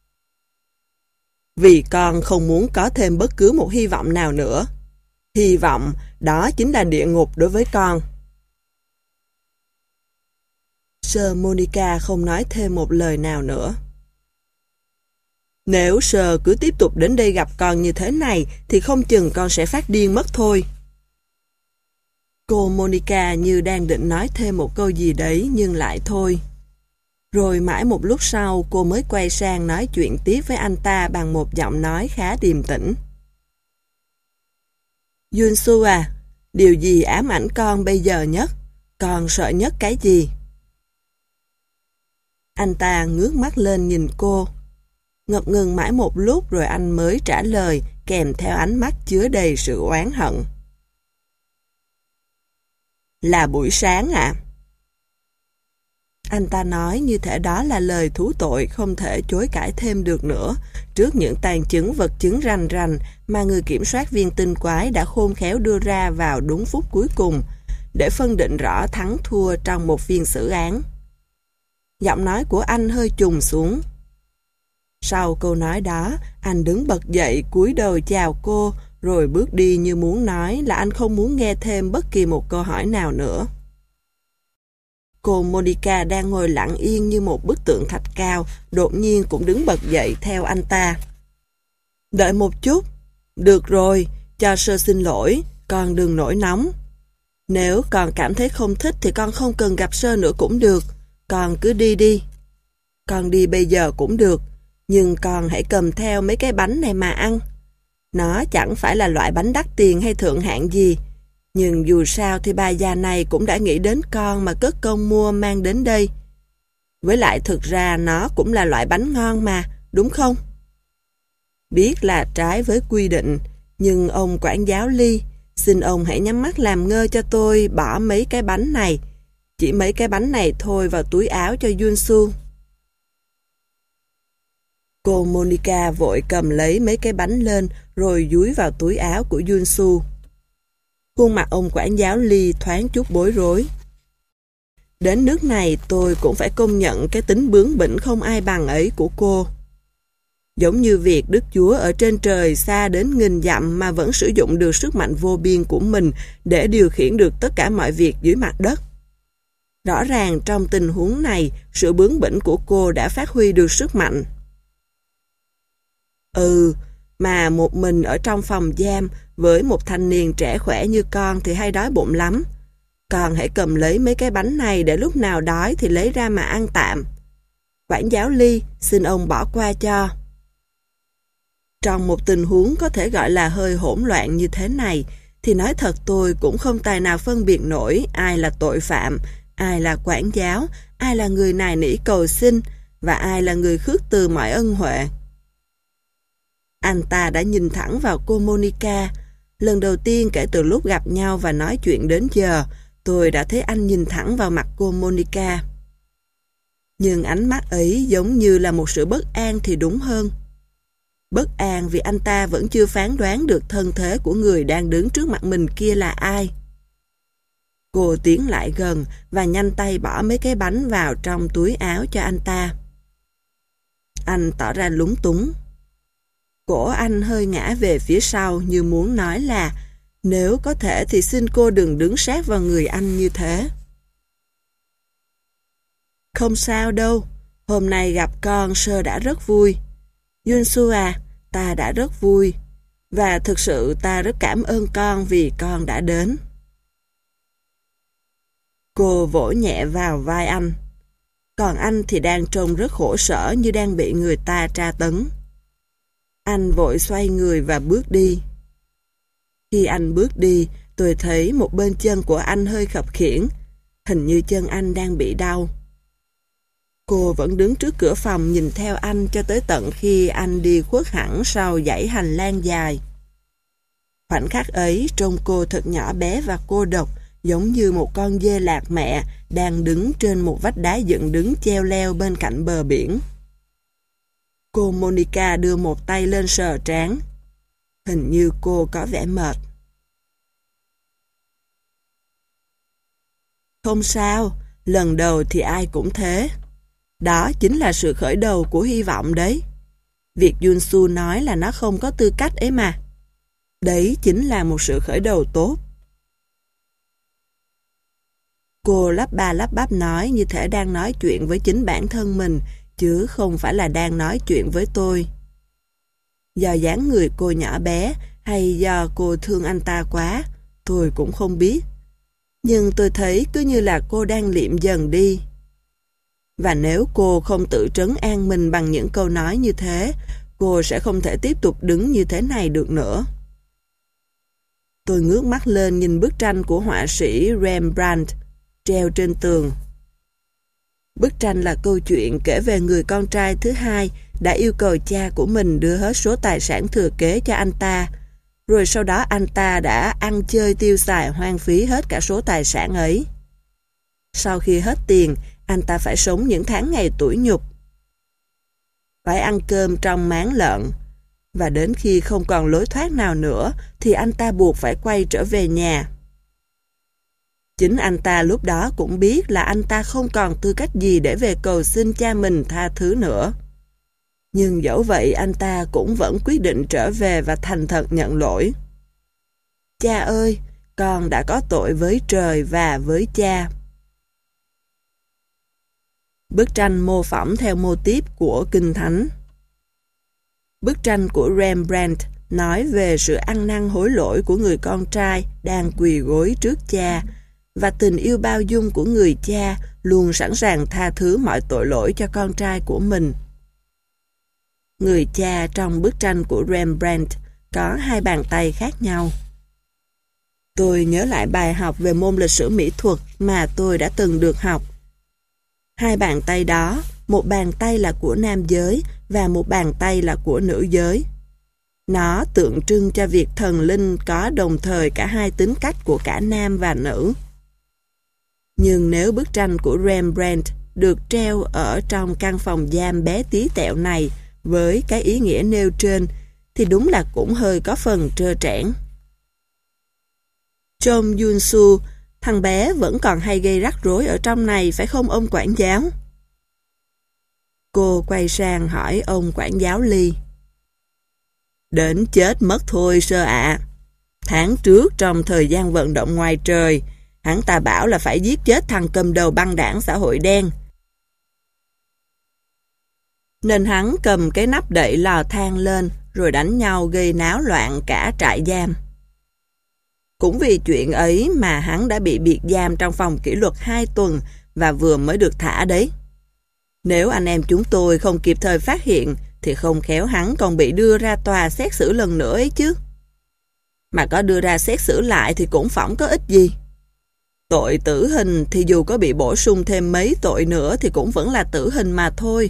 Vì con không muốn có thêm bất cứ một hy vọng nào nữa. Hy vọng, đó chính là địa ngục đối với con. Sơ Monica không nói thêm một lời nào nữa. Nếu Sơ cứ tiếp tục đến đây gặp con như thế này thì không chừng con sẽ phát điên mất thôi. Cô Monica như đang định nói thêm một câu gì đấy nhưng lại thôi. Rồi mãi một lúc sau cô mới quay sang nói chuyện tiếp với anh ta bằng một giọng nói khá điềm tĩnh. Junsu à, điều gì ám ảnh con bây giờ nhất? Con sợ nhất cái gì? Anh ta ngước mắt lên nhìn cô. Ngập ngừng mãi một lúc rồi anh mới trả lời kèm theo ánh mắt chứa đầy sự oán hận. Là buổi sáng ạ. À? Anh ta nói như thể đó là lời thú tội không thể chối cãi thêm được nữa trước những tàn chứng vật chứng rành rành mà người kiểm soát viên tinh quái đã khôn khéo đưa ra vào đúng phút cuối cùng để phân định rõ thắng thua trong một phiên xử án. Giọng nói của anh hơi trùng xuống. Sau câu nói đó, anh đứng bật dậy cúi đầu chào cô rồi bước đi như muốn nói là anh không muốn nghe thêm bất kỳ một câu hỏi nào nữa. Cô Monica đang ngồi lặng yên như một bức tượng thạch cao, đột nhiên cũng đứng bật dậy theo anh ta. Đợi một chút. Được rồi, cho Sơ xin lỗi, con đừng nổi nóng. Nếu con cảm thấy không thích thì con không cần gặp Sơ nữa cũng được. Con cứ đi đi. Con đi bây giờ cũng được, nhưng con hãy cầm theo mấy cái bánh này mà ăn. Nó chẳng phải là loại bánh đắt tiền hay thượng hạng gì, nhưng dù sao thì bà già này cũng đã nghĩ đến con mà cất công mua mang đến đây. Với lại thực ra nó cũng là loại bánh ngon mà, đúng không? Biết là trái với quy định, nhưng ông quản giáo Ly, xin ông hãy nhắm mắt làm ngơ cho tôi bỏ mấy cái bánh này, chỉ mấy cái bánh này thôi vào túi áo cho Junsu. Cô Monica vội cầm lấy mấy cái bánh lên rồi dúi vào túi áo của Junsu. Khuôn mặt ông quản giáo Ly thoáng chút bối rối. Đến nước này tôi cũng phải công nhận cái tính bướng bỉnh không ai bằng ấy của cô. Giống như việc Đức Chúa ở trên trời xa đến nghìn dặm mà vẫn sử dụng được sức mạnh vô biên của mình để điều khiển được tất cả mọi việc dưới mặt đất. Rõ ràng trong tình huống này, sự bướng bỉnh của cô đã phát huy được sức mạnh. Ừ, mà một mình ở trong phòng giam với một thanh niên trẻ khỏe như con thì hay đói bụng lắm. Con hãy cầm lấy mấy cái bánh này để lúc nào đói thì lấy ra mà ăn tạm. Quản giáo Ly, xin ông bỏ qua cho. Trong một tình huống có thể gọi là hơi hỗn loạn như thế này, thì nói thật tôi cũng không tài nào phân biệt nổi ai là tội phạm, ai là quản giáo, ai là người nài nỉ cầu xin, và ai là người khước từ mọi ân huệ. Anh ta đã nhìn thẳng vào cô Monica. Lần đầu tiên kể từ lúc gặp nhau và nói chuyện đến giờ, tôi đã thấy anh nhìn thẳng vào mặt cô Monica. Nhưng ánh mắt ấy giống như là một sự bất an thì đúng hơn. Bất an vì anh ta vẫn chưa phán đoán được thân thế của người đang đứng trước mặt mình kia là ai. Cô tiến lại gần và nhanh tay bỏ mấy cái bánh vào trong túi áo cho anh ta. Anh tỏ ra lúng túng. Cổ anh hơi ngã về phía sau như muốn nói là nếu có thể thì xin cô đừng đứng sát vào người anh như thế. Không sao đâu, hôm nay gặp con Sơ đã rất vui. Junsu à, ta đã rất vui. Và thực sự ta rất cảm ơn con vì con đã đến. Cô vỗ nhẹ vào vai anh. Còn anh thì đang trông rất khổ sở như đang bị người ta tra tấn. Anh vội xoay người và bước đi. Khi anh bước đi, tôi thấy một bên chân của anh hơi khập khiễng. Hình như chân anh đang bị đau. Cô vẫn đứng trước cửa phòng nhìn theo anh cho tới tận khi anh đi khuất hẳn sau dãy hành lang dài. Khoảnh khắc ấy trông cô thật nhỏ bé và cô độc, giống như một con dê lạc mẹ đang đứng trên một vách đá dựng đứng treo leo bên cạnh bờ biển. Cô Monica đưa một tay lên sờ trán. Hình như cô có vẻ mệt. Không sao, lần đầu thì ai cũng thế. Đó chính là sự khởi đầu của hy vọng đấy. Việc Yunsu nói là nó không có tư cách ấy mà. Đấy chính là một sự khởi đầu tốt. Cô lắp ba lắp bắp nói như thể đang nói chuyện với chính bản thân mình, chứ không phải là đang nói chuyện với tôi. Do dáng người cô nhỏ bé hay do cô thương anh ta quá, tôi cũng không biết. Nhưng tôi thấy cứ như là cô đang liệm dần đi. Và nếu cô không tự trấn an mình bằng những câu nói như thế, cô sẽ không thể tiếp tục đứng như thế này được nữa. Tôi ngước mắt lên nhìn bức tranh của họa sĩ Rembrandt treo trên tường. Bức tranh là câu chuyện kể về người con trai thứ hai đã yêu cầu cha của mình đưa hết số tài sản thừa kế cho anh ta, rồi sau đó anh ta đã ăn chơi tiêu xài hoang phí hết cả số tài sản ấy. Sau khi hết tiền, anh ta phải sống những tháng ngày tủi nhục. Phải ăn cơm trong máng lợn, và đến khi không còn lối thoát nào nữa thì anh ta buộc phải quay trở về nhà. Chính anh ta lúc đó cũng biết là anh ta không còn tư cách gì để về cầu xin cha mình tha thứ nữa. Nhưng dẫu vậy anh ta cũng vẫn quyết định trở về và thành thật nhận lỗi. Cha ơi, con đã có tội với trời và với cha. Bức tranh mô phỏng theo mô típ của Kinh Thánh. Bức tranh của Rembrandt nói về sự ăn năn hối lỗi của người con trai đang quỳ gối trước cha và tình yêu bao dung của người cha luôn sẵn sàng tha thứ mọi tội lỗi cho con trai của mình. Người cha trong bức tranh của Rembrandt có hai bàn tay khác nhau. Tôi nhớ lại bài học về môn lịch sử mỹ thuật mà tôi đã từng được học. Hai bàn tay đó, một bàn tay là của nam giới và một bàn tay là của nữ giới. Nó tượng trưng cho việc thần linh có đồng thời cả hai tính cách của cả nam và nữ. Nhưng nếu bức tranh của Rembrandt được treo ở trong căn phòng giam bé tí tẹo này với cái ý nghĩa nêu trên, thì đúng là cũng hơi có phần trơ trẽn. Trong Yunsu, thằng bé vẫn còn hay gây rắc rối ở trong này phải không ông quản giáo? Cô quay sang hỏi ông quản giáo Ly. Đến chết mất thôi sơ ạ. Tháng trước trong thời gian vận động ngoài trời, hắn ta bảo là phải giết chết thằng cầm đầu băng đảng xã hội đen. Nên hắn cầm cái nắp đậy lò than lên rồi đánh nhau gây náo loạn cả trại giam. Cũng vì chuyện ấy mà hắn đã bị biệt giam trong phòng kỷ luật hai tuần và vừa mới được thả đấy. Nếu anh em chúng tôi không kịp thời phát hiện thì không khéo hắn còn bị đưa ra tòa xét xử lần nữa ấy chứ. Mà có đưa ra xét xử lại thì cũng phỏng có ích gì. Tội tử hình thì dù có bị bổ sung thêm mấy tội nữa thì cũng vẫn là tử hình mà thôi.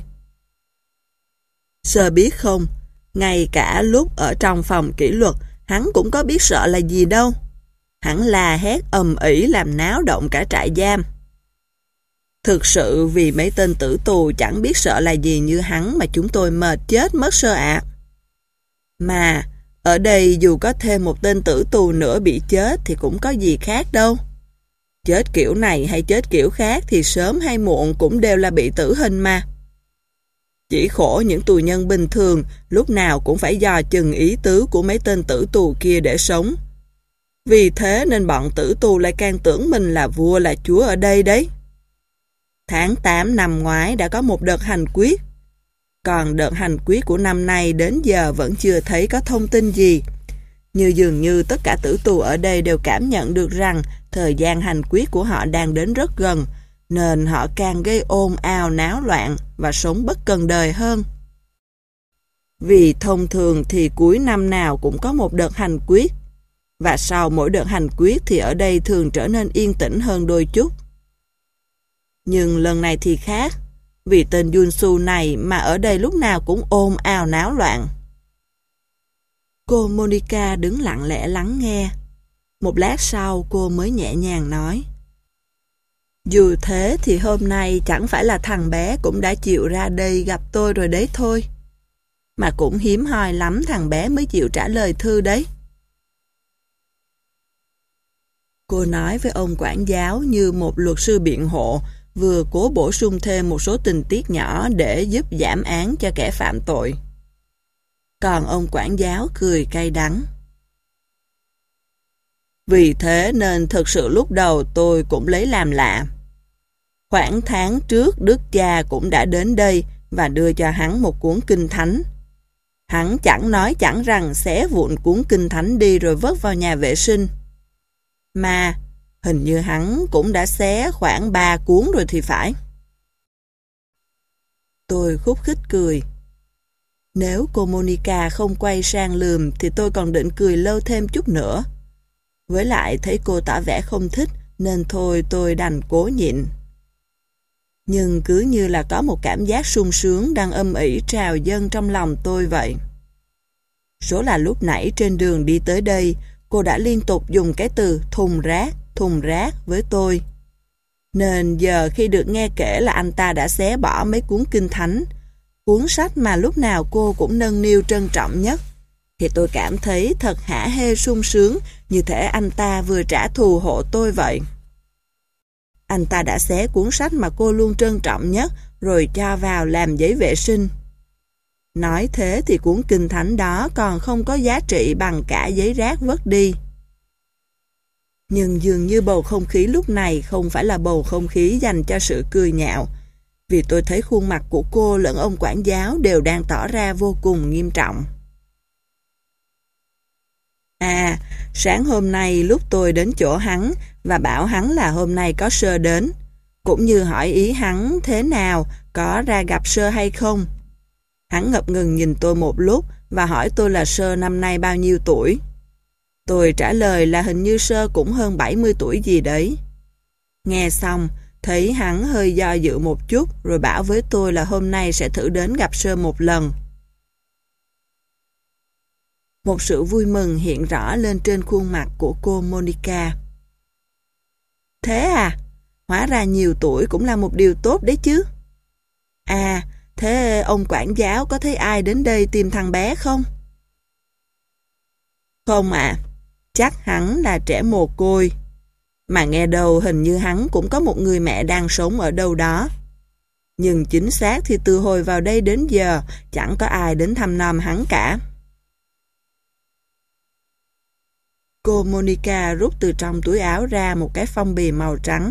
Sơ biết không, ngay cả lúc ở trong phòng kỷ luật, hắn cũng có biết sợ là gì đâu. Hắn la hét ầm ĩ làm náo động cả trại giam. Thực sự vì mấy tên tử tù chẳng biết sợ là gì như hắn mà chúng tôi mệt chết mất sơ ạ. Mà, ở đây dù có thêm một tên tử tù nữa bị chết thì cũng có gì khác đâu. Chết kiểu này hay chết kiểu khác thì sớm hay muộn cũng đều là bị tử hình mà. Chỉ khổ những tù nhân bình thường lúc nào cũng phải dò chừng ý tứ của mấy tên tử tù kia để sống. Vì thế nên bọn tử tù lại càng tưởng mình là vua là chúa ở đây đấy. Tháng tám năm ngoái đã có một đợt hành quyết. Còn đợt hành quyết của năm nay đến giờ vẫn chưa thấy có thông tin gì. Như dường như tất cả tử tù ở đây đều cảm nhận được rằng thời gian hành quyết của họ đang đến rất gần, nên họ càng gây ồn ào náo loạn và sống bất cần đời hơn. Vì thông thường thì cuối năm nào cũng có một đợt hành quyết, và sau mỗi đợt hành quyết thì ở đây thường trở nên yên tĩnh hơn đôi chút. Nhưng lần này thì khác, vì tên Yunsu này mà ở đây lúc nào cũng ồn ào náo loạn. Cô Monica đứng lặng lẽ lắng nghe. Một lát sau cô mới nhẹ nhàng nói: Dù thế thì hôm nay chẳng phải là thằng bé cũng đã chịu ra đây gặp tôi rồi đấy thôi. Mà cũng hiếm hoi lắm thằng bé mới chịu trả lời thư đấy. Cô nói với ông quản giáo như một luật sư biện hộ, vừa cố bổ sung thêm một số tình tiết nhỏ để giúp giảm án cho kẻ phạm tội. Còn ông quản giáo cười cay đắng. Vì thế nên thực sự lúc đầu tôi cũng lấy làm lạ. Khoảng tháng trước Đức cha cũng đã đến đây và đưa cho hắn một cuốn kinh thánh. Hắn chẳng nói chẳng rằng xé vụn cuốn kinh thánh đi rồi vứt vào nhà vệ sinh. Mà hình như hắn cũng đã xé khoảng ba cuốn rồi thì phải. Tôi khúc khích cười. Nếu cô Monica không quay sang lườm thì tôi còn định cười lâu thêm chút nữa. Với lại thấy cô tỏ vẻ không thích nên thôi tôi đành cố nhịn. Nhưng cứ như là có một cảm giác sung sướng đang âm ỉ trào dâng trong lòng tôi vậy. Số là lúc nãy trên đường đi tới đây, cô đã liên tục dùng cái từ thùng rác, thùng rác với tôi. Nên giờ khi được nghe kể là anh ta đã xé bỏ mấy cuốn kinh thánh, cuốn sách mà lúc nào cô cũng nâng niu trân trọng nhất, thì tôi cảm thấy thật hả hê sung sướng, như thể anh ta vừa trả thù hộ tôi vậy. Anh ta đã xé cuốn sách mà cô luôn trân trọng nhất rồi cho vào làm giấy vệ sinh. Nói thế thì cuốn kinh thánh đó còn không có giá trị bằng cả giấy rác vứt đi. Nhưng dường như bầu không khí lúc này không phải là bầu không khí dành cho sự cười nhạo, vì tôi thấy khuôn mặt của cô lẫn ông quản giáo đều đang tỏ ra vô cùng nghiêm trọng. À, sáng hôm nay lúc tôi đến chỗ hắn và bảo hắn là hôm nay có sơ đến, cũng như hỏi ý hắn thế nào, có ra gặp sơ hay không. Hắn ngập ngừng nhìn tôi một lúc và hỏi tôi là sơ năm nay bao nhiêu tuổi. Tôi trả lời là hình như sơ cũng hơn bảy mươi tuổi gì đấy. Nghe xong, thấy hắn hơi do dự một chút rồi bảo với tôi là hôm nay sẽ thử đến gặp sơ một lần. Một sự vui mừng hiện rõ lên trên khuôn mặt của cô Monica. Thế à? Hóa ra nhiều tuổi cũng là một điều tốt đấy chứ. À, thế ông quản giáo có thấy ai đến đây tìm thằng bé không? Không ạ, à, chắc hắn là trẻ mồ côi. Mà nghe đâu hình như hắn cũng có một người mẹ đang sống ở đâu đó. Nhưng chính xác thì từ hồi vào đây đến giờ chẳng có ai đến thăm nom hắn cả. Cô Monica rút từ trong túi áo ra một cái phong bì màu trắng.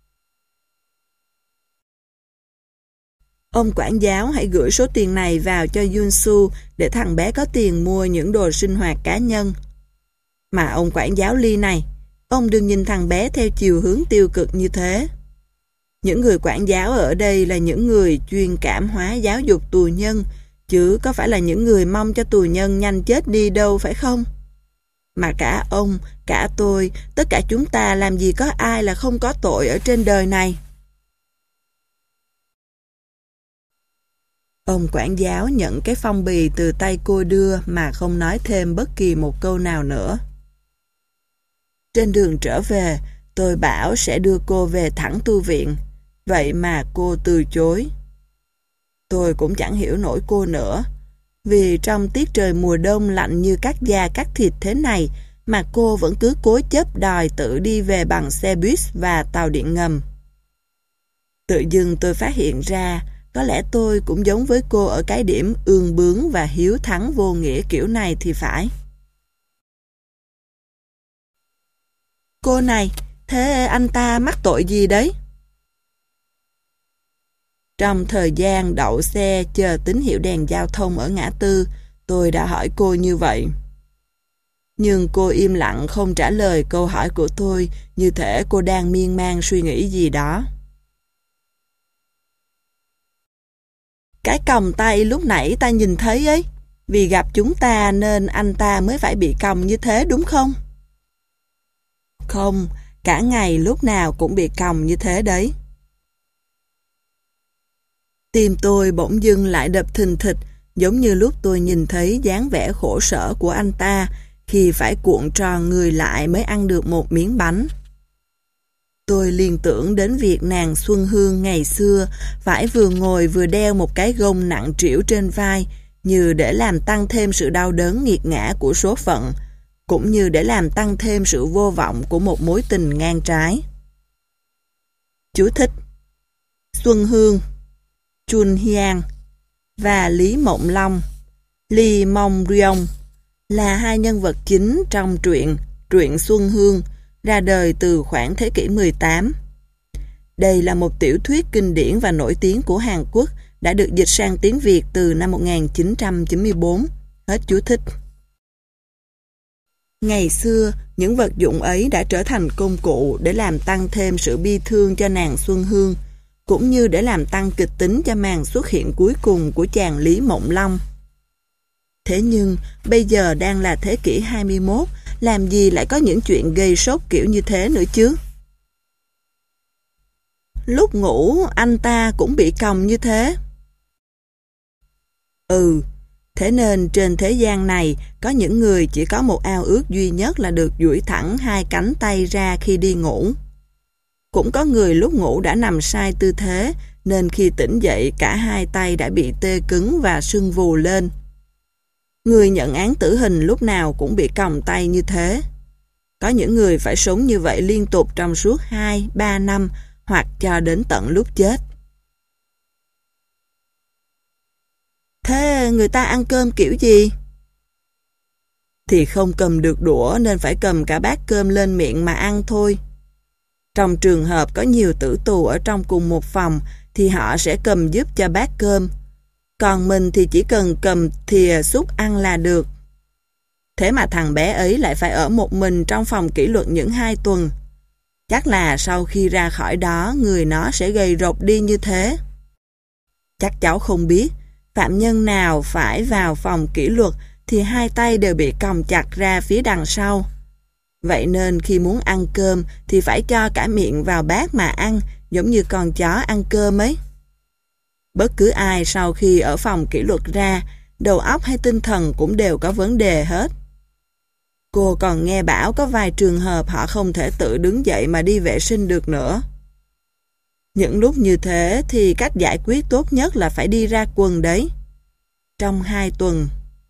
Ông quản giáo hãy gửi số tiền này vào cho Yunsu để thằng bé có tiền mua những đồ sinh hoạt cá nhân. Mà ông quản giáo Ly này, ông đừng nhìn thằng bé theo chiều hướng tiêu cực như thế. Những người quản giáo ở đây là những người chuyên cảm hóa giáo dục tù nhân, chứ có phải là những người mong cho tù nhân nhanh chết đi đâu phải không? Mà cả ông, cả tôi, tất cả chúng ta làm gì có ai là không có tội ở trên đời này. Ông quản giáo nhận cái phong bì từ tay cô đưa mà không nói thêm bất kỳ một câu nào nữa. Trên đường trở về, tôi bảo sẽ đưa cô về thẳng tu viện. Vậy mà cô từ chối. Tôi cũng chẳng hiểu nổi cô nữa. Vì trong tiết trời mùa đông lạnh như cắt da cắt thịt thế này mà cô vẫn cứ cố chấp đòi tự đi về bằng xe bus và tàu điện ngầm. Tự dưng tôi phát hiện ra có lẽ tôi cũng giống với cô ở cái điểm ương bướng và hiếu thắng vô nghĩa kiểu này thì phải. Cô này, thế anh ta mắc tội gì đấy? Trong thời gian đậu xe chờ tín hiệu đèn giao thông ở ngã tư, tôi đã hỏi cô như vậy. Nhưng cô im lặng không trả lời câu hỏi của tôi, như thể cô đang miên man suy nghĩ gì đó. Cái còng tay lúc nãy ta nhìn thấy ấy, vì gặp chúng ta nên anh ta mới phải bị còng như thế đúng không? Không, cả ngày lúc nào cũng bị còng như thế đấy. Tim tôi bỗng dưng lại đập thình thịch, giống như lúc tôi nhìn thấy dáng vẻ khổ sở của anh ta khi phải cuộn tròn người lại mới ăn được một miếng bánh. Tôi liên tưởng đến việc nàng Xuân Hương ngày xưa phải vừa ngồi vừa đeo một cái gông nặng trĩu trên vai, như để làm tăng thêm sự đau đớn nghiệt ngã của số phận, cũng như để làm tăng thêm sự vô vọng của một mối tình ngang trái. Chú thích: Xuân Hương, Chun Hyang và Lý Mộng Long, Lee Mong Ryong là hai nhân vật chính trong truyện Truyện Xuân Hương, ra đời từ khoảng thế kỷ mười tám. Đây là một tiểu thuyết kinh điển và nổi tiếng của Hàn Quốc, đã được dịch sang tiếng Việt từ năm một nghìn chín trăm chín mươi tư. Hết chú thích. Ngày xưa, những vật dụng ấy đã trở thành công cụ để làm tăng thêm sự bi thương cho nàng Xuân Hương, cũng như để làm tăng kịch tính cho màn xuất hiện cuối cùng của chàng Lý Mộng Long. Thế nhưng, bây giờ đang là thế kỷ hai mươi mốt, làm gì lại có những chuyện gây sốt kiểu như thế nữa chứ? Lúc ngủ, anh ta cũng bị còng như thế. Ừ, thế nên trên thế gian này có những người chỉ có một ao ước duy nhất là được duỗi thẳng hai cánh tay ra khi đi ngủ. Cũng có người lúc ngủ đã nằm sai tư thế, nên khi tỉnh dậy cả hai tay đã bị tê cứng và sưng vù lên. Người nhận án tử hình lúc nào cũng bị còng tay như thế. Có những người phải sống như vậy liên tục trong suốt hai ba năm hoặc cho đến tận lúc chết. Thế người ta ăn cơm kiểu gì? Thì không cầm được đũa nên phải cầm cả bát cơm lên miệng mà ăn thôi. Trong trường hợp có nhiều tử tù ở trong cùng một phòng thì họ sẽ cầm giúp cho bát cơm. Còn mình thì chỉ cần cầm thìa xúc ăn là được. Thế mà thằng bé ấy lại phải ở một mình trong phòng kỷ luật những hai tuần. Chắc là sau khi ra khỏi đó người nó sẽ gầy rộc đi như thế. Chắc cháu không biết, phạm nhân nào phải vào phòng kỷ luật thì hai tay đều bị còng chặt ra phía đằng sau. Vậy nên khi muốn ăn cơm thì phải cho cả miệng vào bát mà ăn, giống như con chó ăn cơm ấy. Bất cứ ai sau khi ở phòng kỷ luật ra, đầu óc hay tinh thần cũng đều có vấn đề hết. Cô còn nghe bảo có vài trường hợp họ không thể tự đứng dậy mà đi vệ sinh được nữa. Những lúc như thế thì cách giải quyết tốt nhất là phải đi ra quần đấy. Trong hai tuần.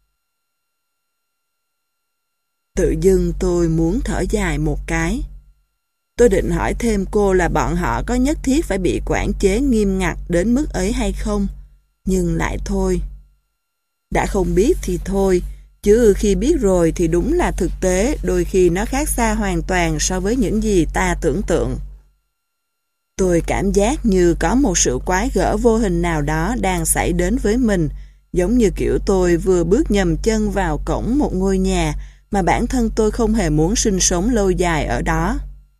Tự dưng tôi muốn thở dài một cái. Tôi định hỏi thêm cô là bọn họ có nhất thiết phải bị quản chế nghiêm ngặt đến mức ấy hay không, nhưng lại thôi. Đã không biết thì thôi, chứ khi biết rồi thì đúng là thực tế đôi khi nó khác xa hoàn toàn so với những gì ta tưởng tượng. Tôi cảm giác như có một sự quái gở vô hình nào đó đang xảy đến với mình, giống như kiểu tôi vừa bước nhầm chân vào cổng một ngôi nhà mà bản thân tôi không hề muốn sinh sống lâu dài ở đó.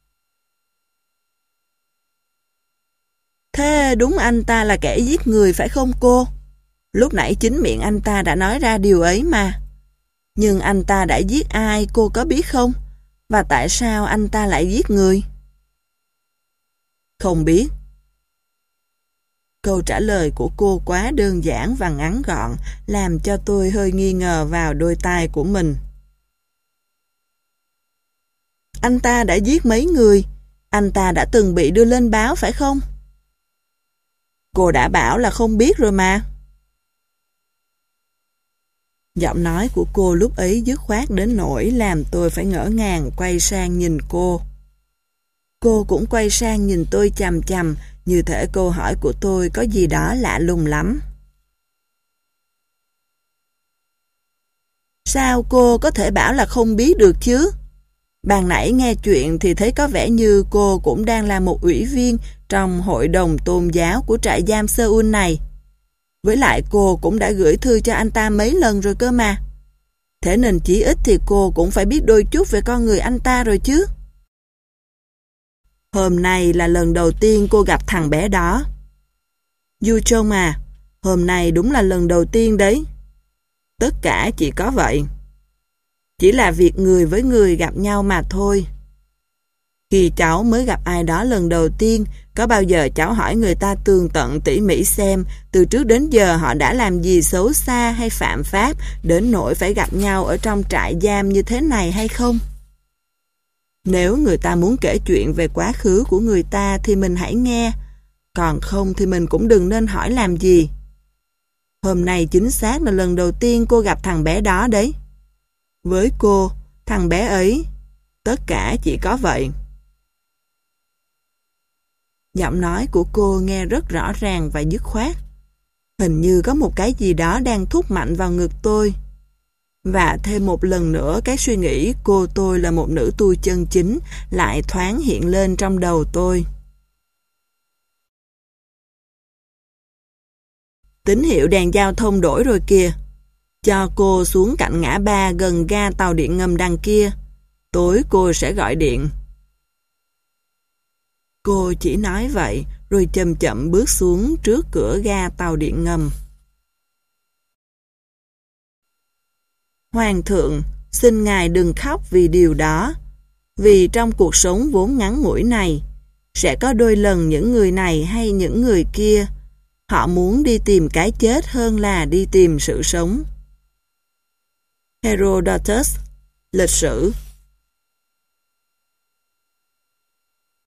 Thế đúng anh ta là kẻ giết người phải không cô? Lúc nãy chính miệng anh ta đã nói ra điều ấy mà. Nhưng anh ta đã giết ai cô có biết không? Và tại sao anh ta lại giết người? Không biết. Câu trả lời của cô quá đơn giản và ngắn gọn, làm cho tôi hơi nghi ngờ vào đôi tai của mình. Anh ta đã giết mấy người? Anh ta đã từng bị đưa lên báo phải không? Cô đã bảo là không biết rồi mà. Giọng nói của cô lúc ấy dứt khoát đến nỗi làm tôi phải ngỡ ngàng quay sang nhìn cô. Cô cũng quay sang nhìn tôi chằm chằm, như thể câu hỏi của tôi có gì đó lạ lùng lắm. Sao cô có thể bảo là không biết được chứ? Ban nãy nghe chuyện thì thấy có vẻ như cô cũng đang là một ủy viên trong hội đồng tôn giáo của trại giam Seoul này. Với lại cô cũng đã gửi thư cho anh ta mấy lần rồi cơ mà. Thế nên chí ít thì cô cũng phải biết đôi chút về con người anh ta rồi chứ. Hôm nay là lần đầu tiên cô gặp thằng bé đó. Du Trông à, hôm nay đúng là lần đầu tiên đấy. Tất cả chỉ có vậy. Chỉ là việc người với người gặp nhau mà thôi. Khi cháu mới gặp ai đó lần đầu tiên, có bao giờ cháu hỏi người ta tường tận tỉ mỉ xem từ trước đến giờ họ đã làm gì xấu xa hay phạm pháp đến nỗi phải gặp nhau ở trong trại giam như thế này hay không? Nếu người ta muốn kể chuyện về quá khứ của người ta thì mình hãy nghe, còn không thì mình cũng đừng nên hỏi làm gì. Hôm nay chính xác là lần đầu tiên cô gặp thằng bé đó đấy. Với cô, thằng bé ấy, tất cả chỉ có vậy. Giọng nói của cô nghe rất rõ ràng và dứt khoát. Hình như có một cái gì đó đang thúc mạnh vào ngực tôi. Và thêm một lần nữa cái suy nghĩ cô tôi là một nữ tu chân chính lại thoáng hiện lên trong đầu tôi. Tín hiệu đèn giao thông đổi rồi kìa. Cho cô xuống cạnh ngã ba gần ga tàu điện ngầm đằng kia. Tối cô sẽ gọi điện. Cô chỉ nói vậy rồi chậm chậm bước xuống trước cửa ga tàu điện ngầm. Hoàng thượng, xin ngài đừng khóc vì điều đó. Vì trong cuộc sống vốn ngắn ngủi này, sẽ có đôi lần những người này hay những người kia, họ muốn đi tìm cái chết hơn là đi tìm sự sống. Herodotus, lịch sử.